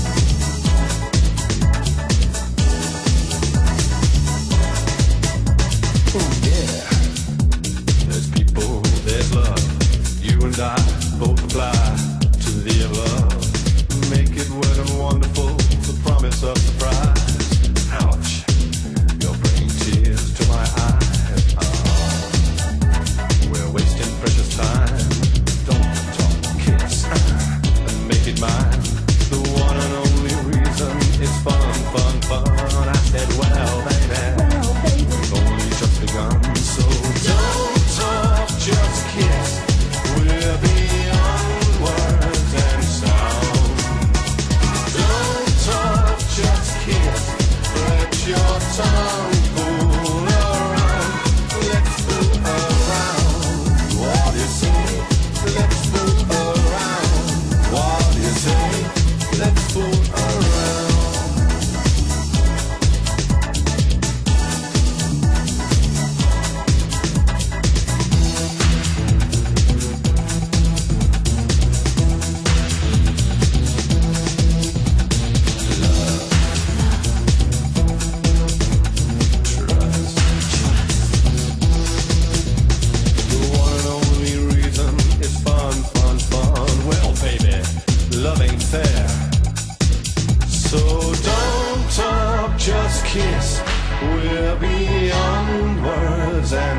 Speaker 14: Oh yeah. There's people, there's love. You and I both apply to the above. Make it wet and wonderful. The promise of surprise. Ouch. You're bringing tears to my eyes.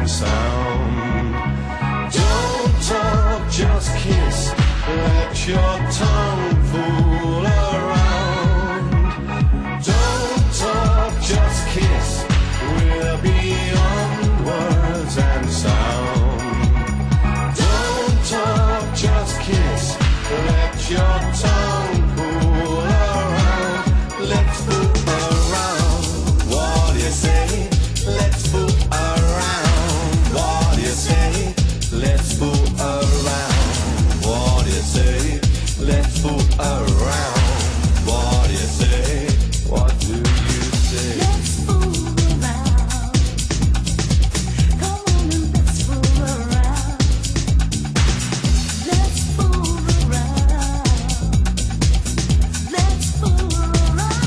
Speaker 17: and sound. Don't talk, just kiss. Let your tongue fool around. Don't talk, just kiss. We're beyond words and sound. Don't talk, just kiss. Let your tongue fool around. Let's fool around. What do you say? Let's fool around. What do you say? Let's fool around. What do you say? Let's fool around. What do you say? What do you say? Let's fool around. Come on and let's fool around. Let's fool around. Let's fool around.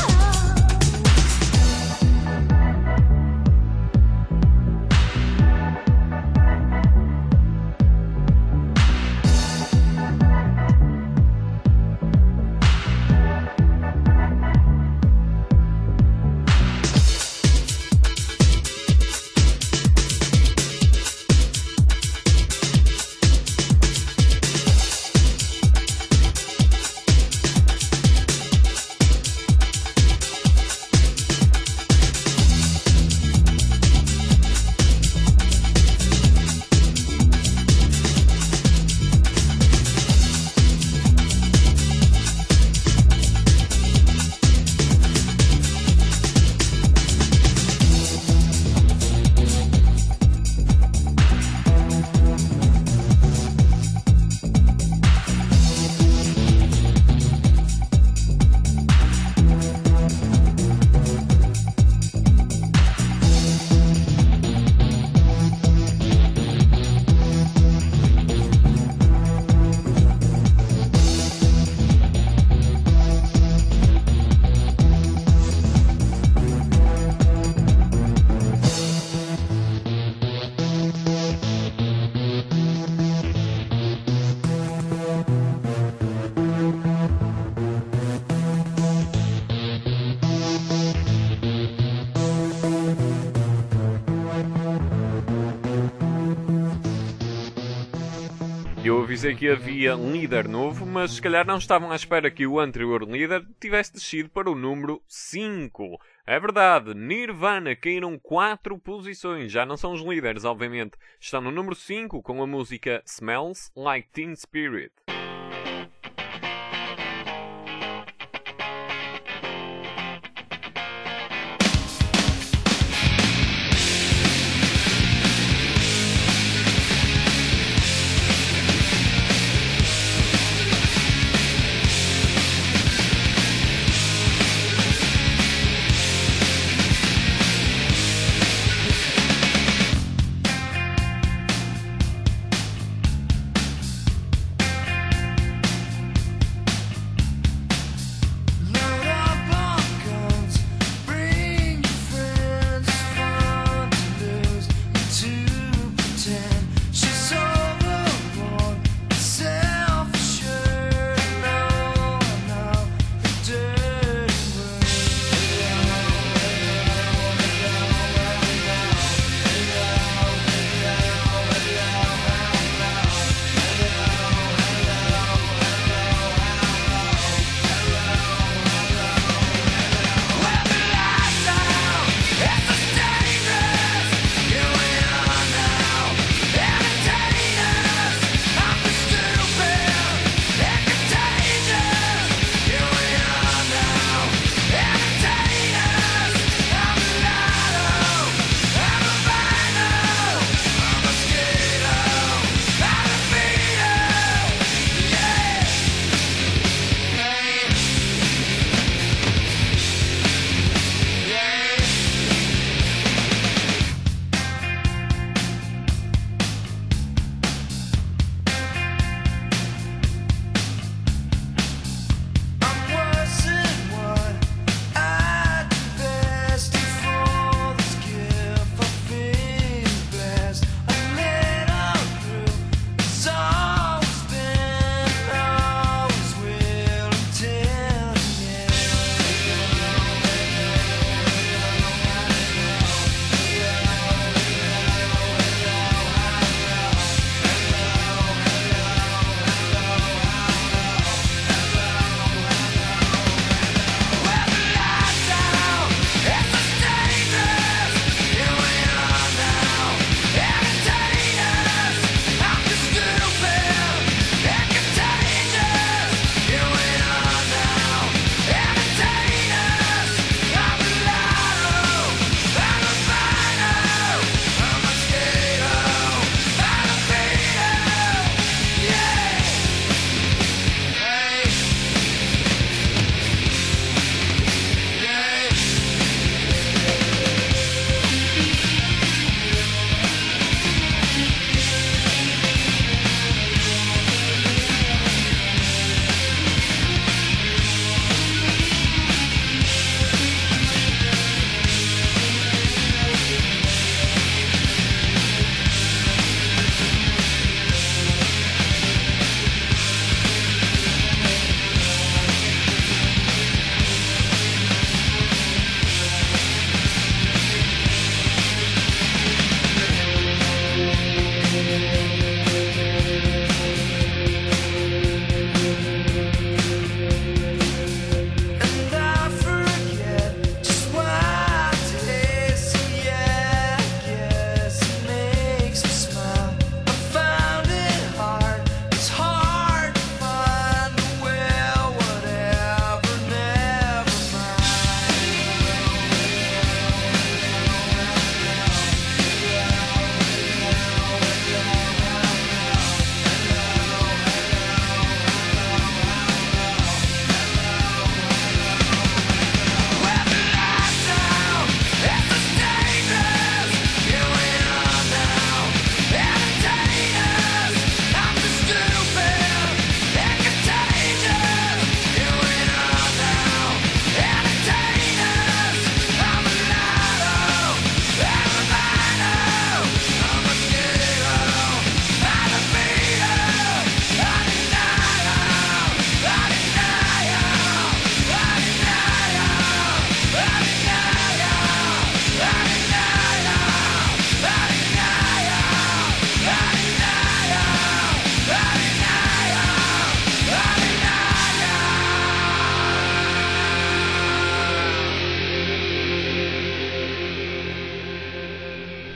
Speaker 1: Eu avisei que havia um líder novo, mas se calhar não estavam à espera que o anterior líder tivesse descido para o número 5. É verdade, Nirvana caíram 4 posições, já não são os líderes, obviamente. Estão no número 5 com a música Smells Like Teen Spirit.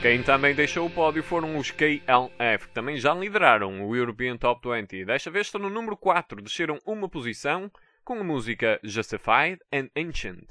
Speaker 1: Quem também deixou o pódio foram os KLF, que também já lideraram o European Top 20. Desta vez estão no número 4, desceram uma posição com a música Justified and Ancient.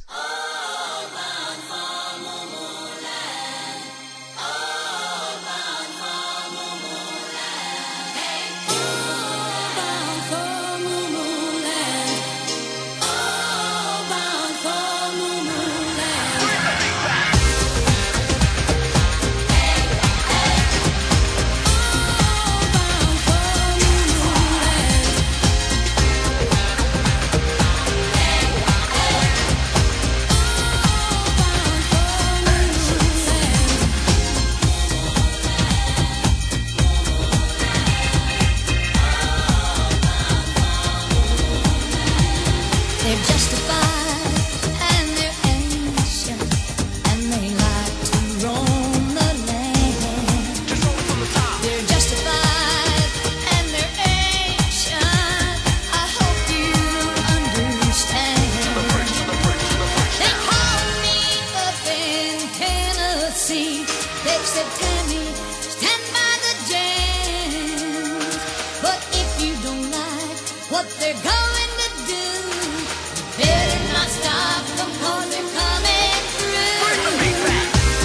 Speaker 18: They're justified and they're ancient and they like to roam the land. They're justified and they're ancient. I hope you understand. They called me up in Tennessee. They said, Tammy, stand by the jam. But if you don't like what they're going to do, better not stop them 'cause they're coming through. Bring the beat back.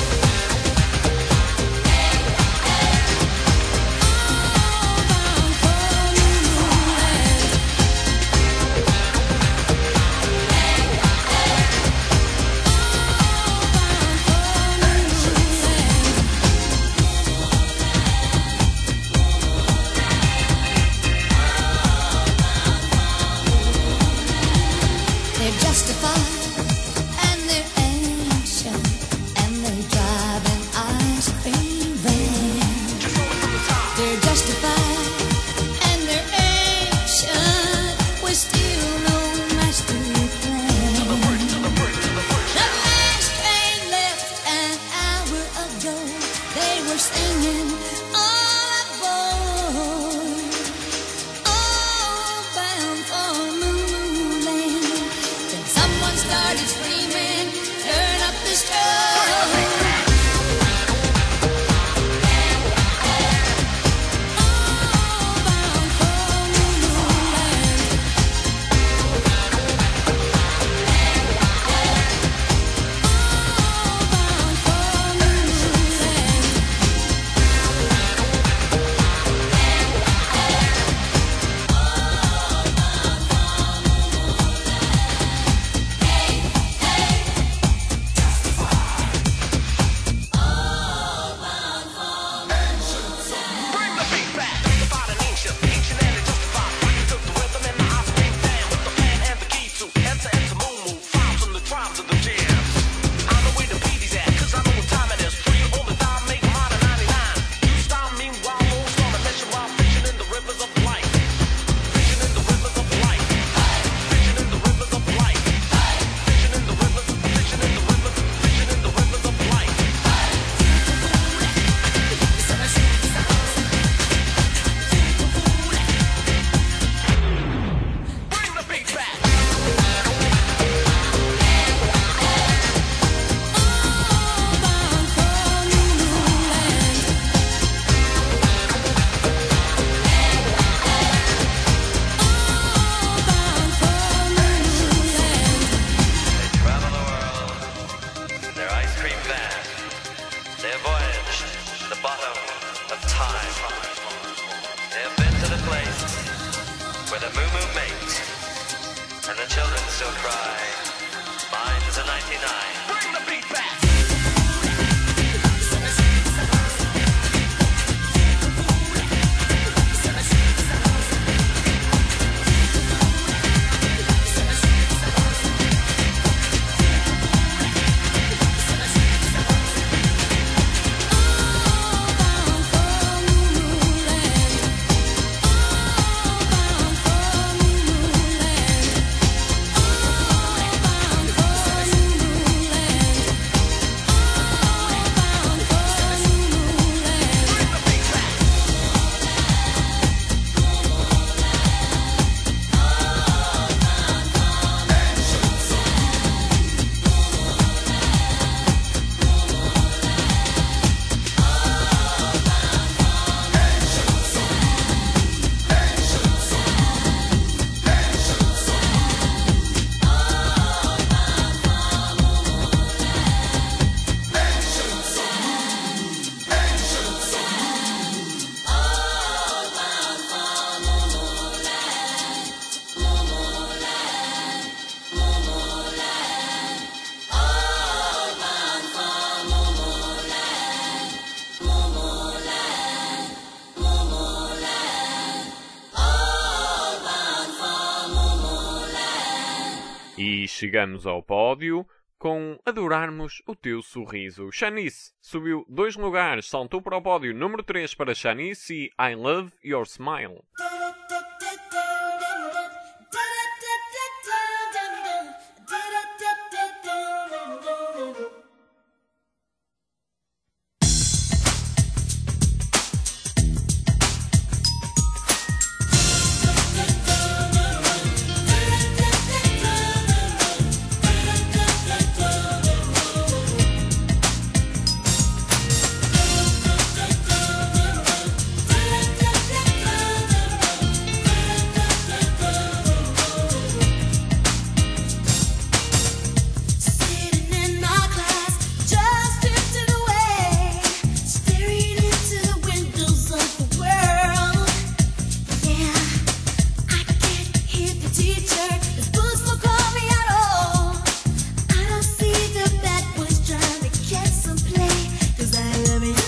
Speaker 18: They're justified and they're ancient and they drive an ice cream van. They're justified and they're ancient. We still no master plan. The last train left an hour ago. They were singing all aboard, all bound for Moonland. Then someone started screaming, turn up the strobe.
Speaker 19: Their ice cream van, they voyaged to the bottom of time. They have been to the place where the moo-moo mate and the children still cry, mine is a 99. Bring the beat back!
Speaker 1: E chegamos ao pódio com Adorarmos o Teu Sorriso. Shanice subiu 2 lugares, saltou para o pódio número 3 para Shanice e I Love Your Smile.
Speaker 17: Sitting in my class, just drifting away, staring into the windows of the world. Yeah, I can't hear the teacher. His books won't call me at all. I don't see the bad boys trying to get some play, 'cause I love your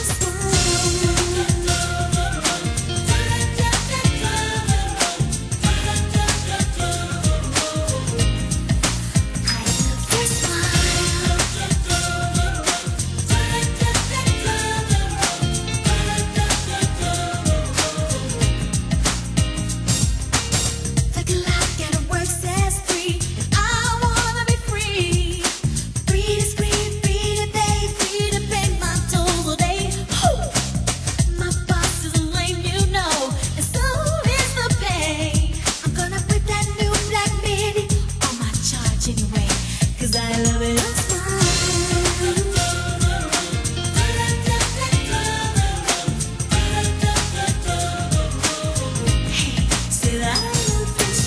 Speaker 17: The clock at work says 3, and I wanna be free. Free to scream, free to bathe, free to pay my tolls all day. My boss is lame, you know, and so is the pay. I'm gonna put that new black midi on my charge anyway, 'cause I love it. Said I love your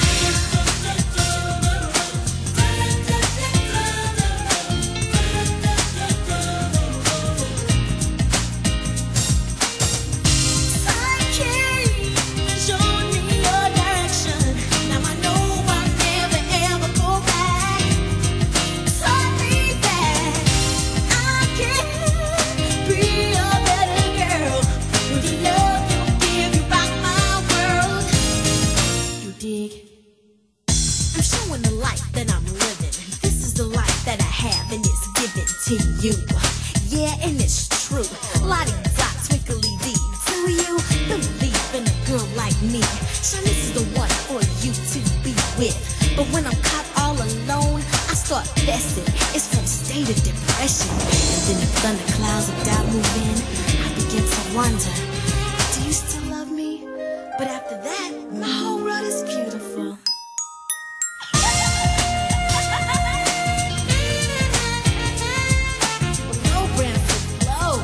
Speaker 17: I'm showing the life that I'm living. This is the life that I have, and it's given to you. Yeah, and it's true. Lottie-dot, twinkly-dee. Do you believe in a girl like me? So this is the one for you to be with. But when I'm caught all alone, I start guessing. It's from a state of depression. And then the thunderclouds of doubt move in. I begin to wonder, do you still love me? But after that, my whole world is beautiful. Low Branford, low.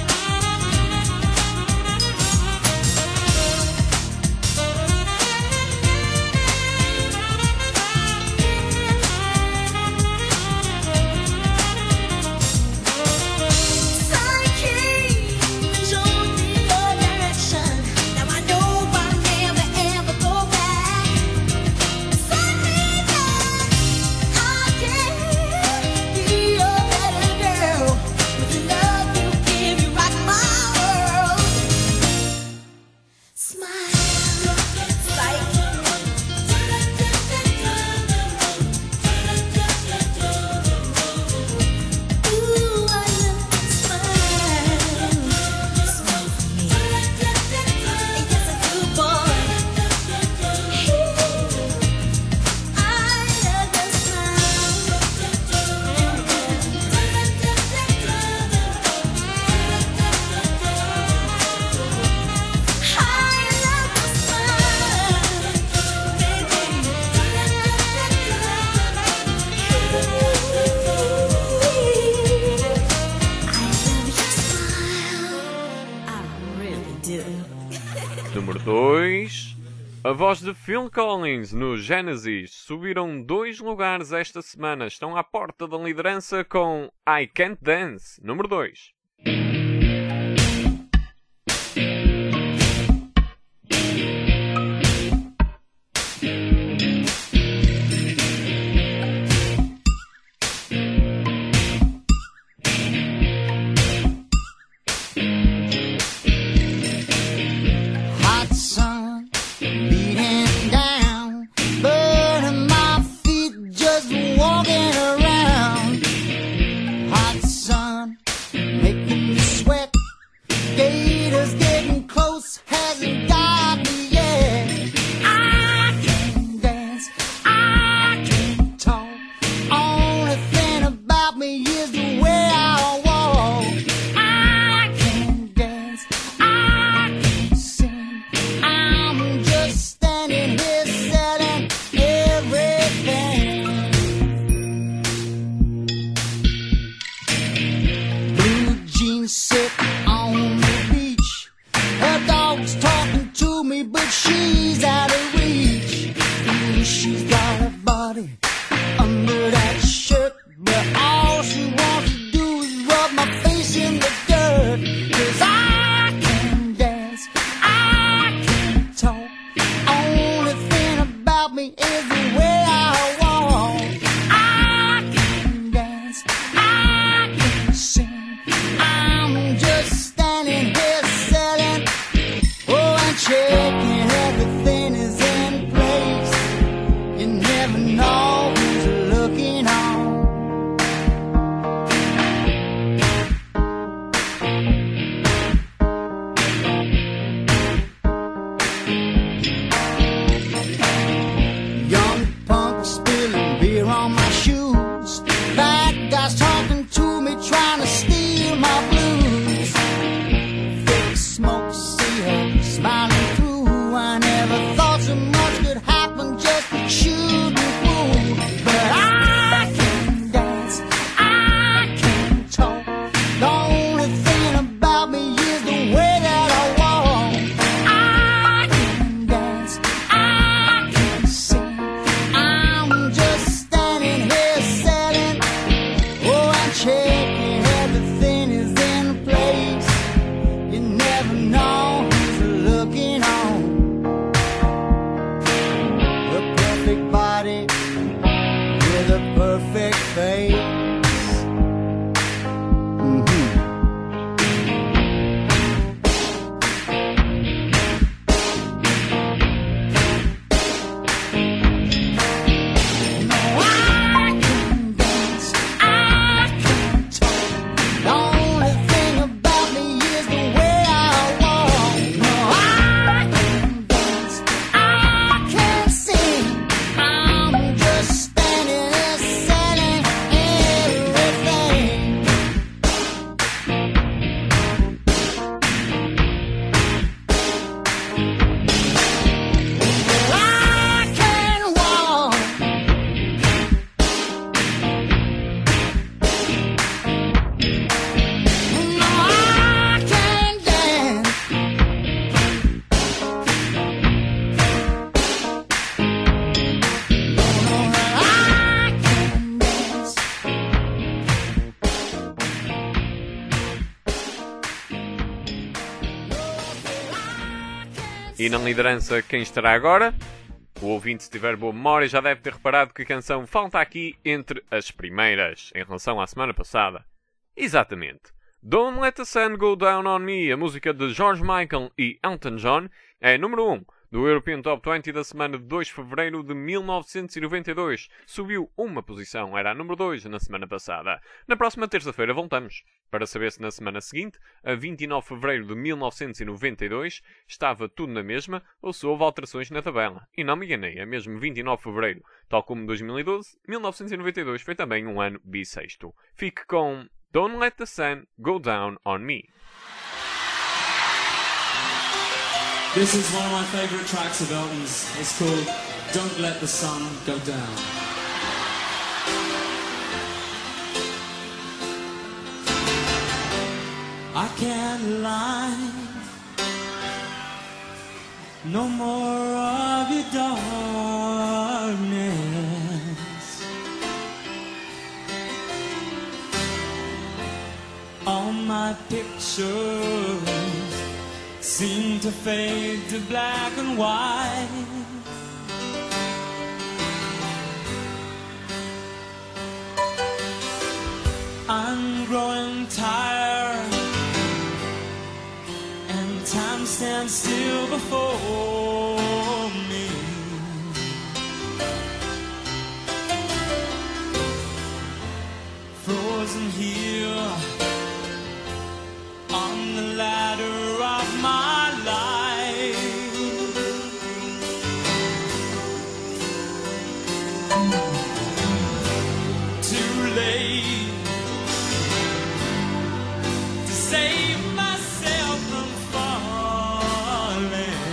Speaker 1: Número 2. A voz de Phil Collins no Genesis subiram 2 lugares esta semana. Estão à porta da liderança com I Can't Dance. Número 2.
Speaker 17: Hot sun beating down, burning my feet just
Speaker 10: know who's looking on. A perfect body with a perfect face.
Speaker 1: E na liderança, quem estará agora? O ouvinte, se tiver boa memória, já deve ter reparado que a canção falta aqui entre as primeiras, em relação à semana passada. Exatamente. Don't Let the Sun Go Down on Me, a música de George Michael e Elton John, é número 1 do European Top 20 da semana de 2 de fevereiro de 1992. Subiu uma posição, era a número 2 na semana passada. Na próxima terça-feira voltamos, para saber se na semana seguinte, a 29 de fevereiro de 1992, estava tudo na mesma ou se houve alterações na tabela. E não me enganei, é mesmo 29 de fevereiro. Tal como 2012, 1992 foi também um ano bissexto. Fique com Don't Let the Sun Go Down on Me.
Speaker 20: This is one of my favourite tracks of Elton's. It's called Don't Let the Sun Go Down. I can't lie, no more of your darkness. All my pictures seem to fade to black and white. I'm growing tired, and time stands still before me. Frozen here on the ladder of my life. Too late to save myself from falling.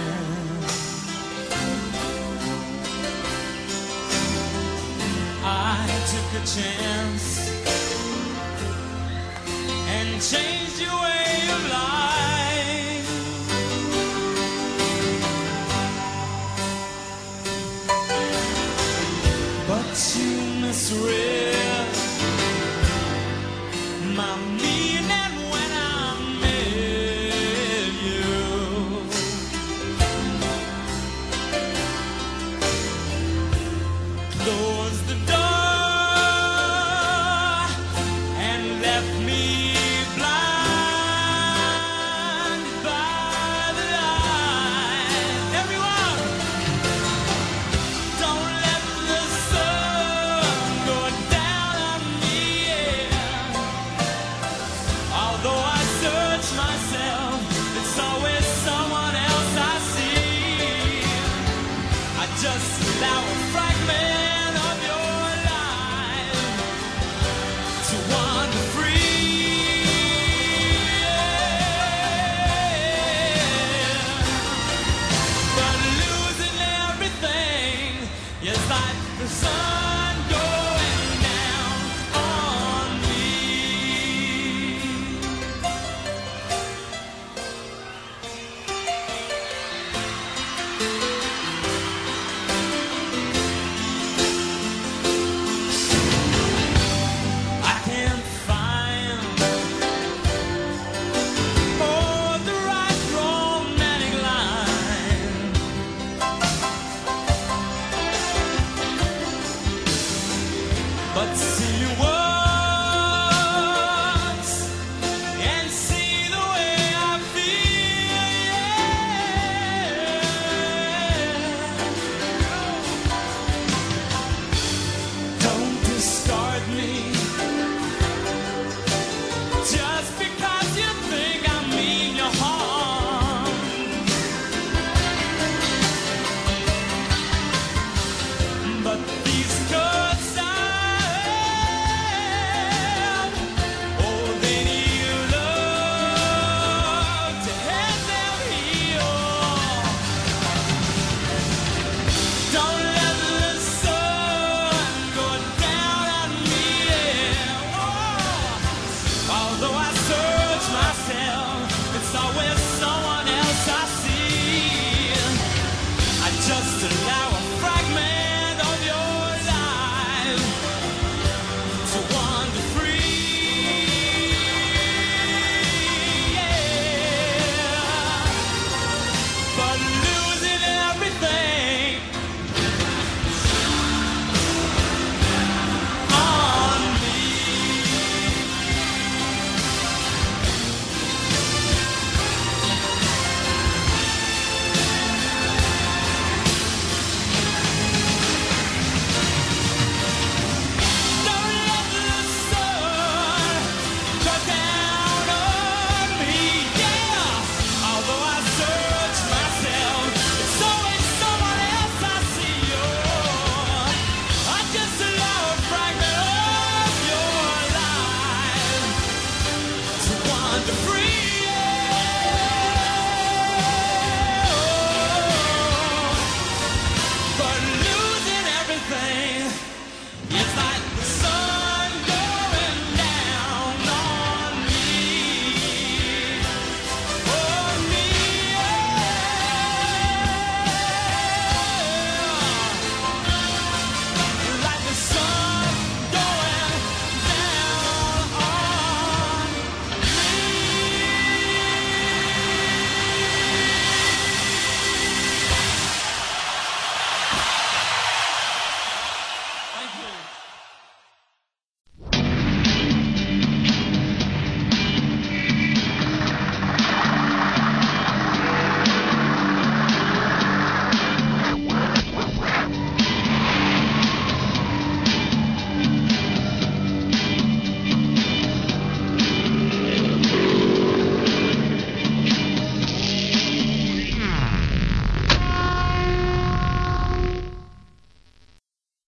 Speaker 20: I took a chance and changed your way of life. But you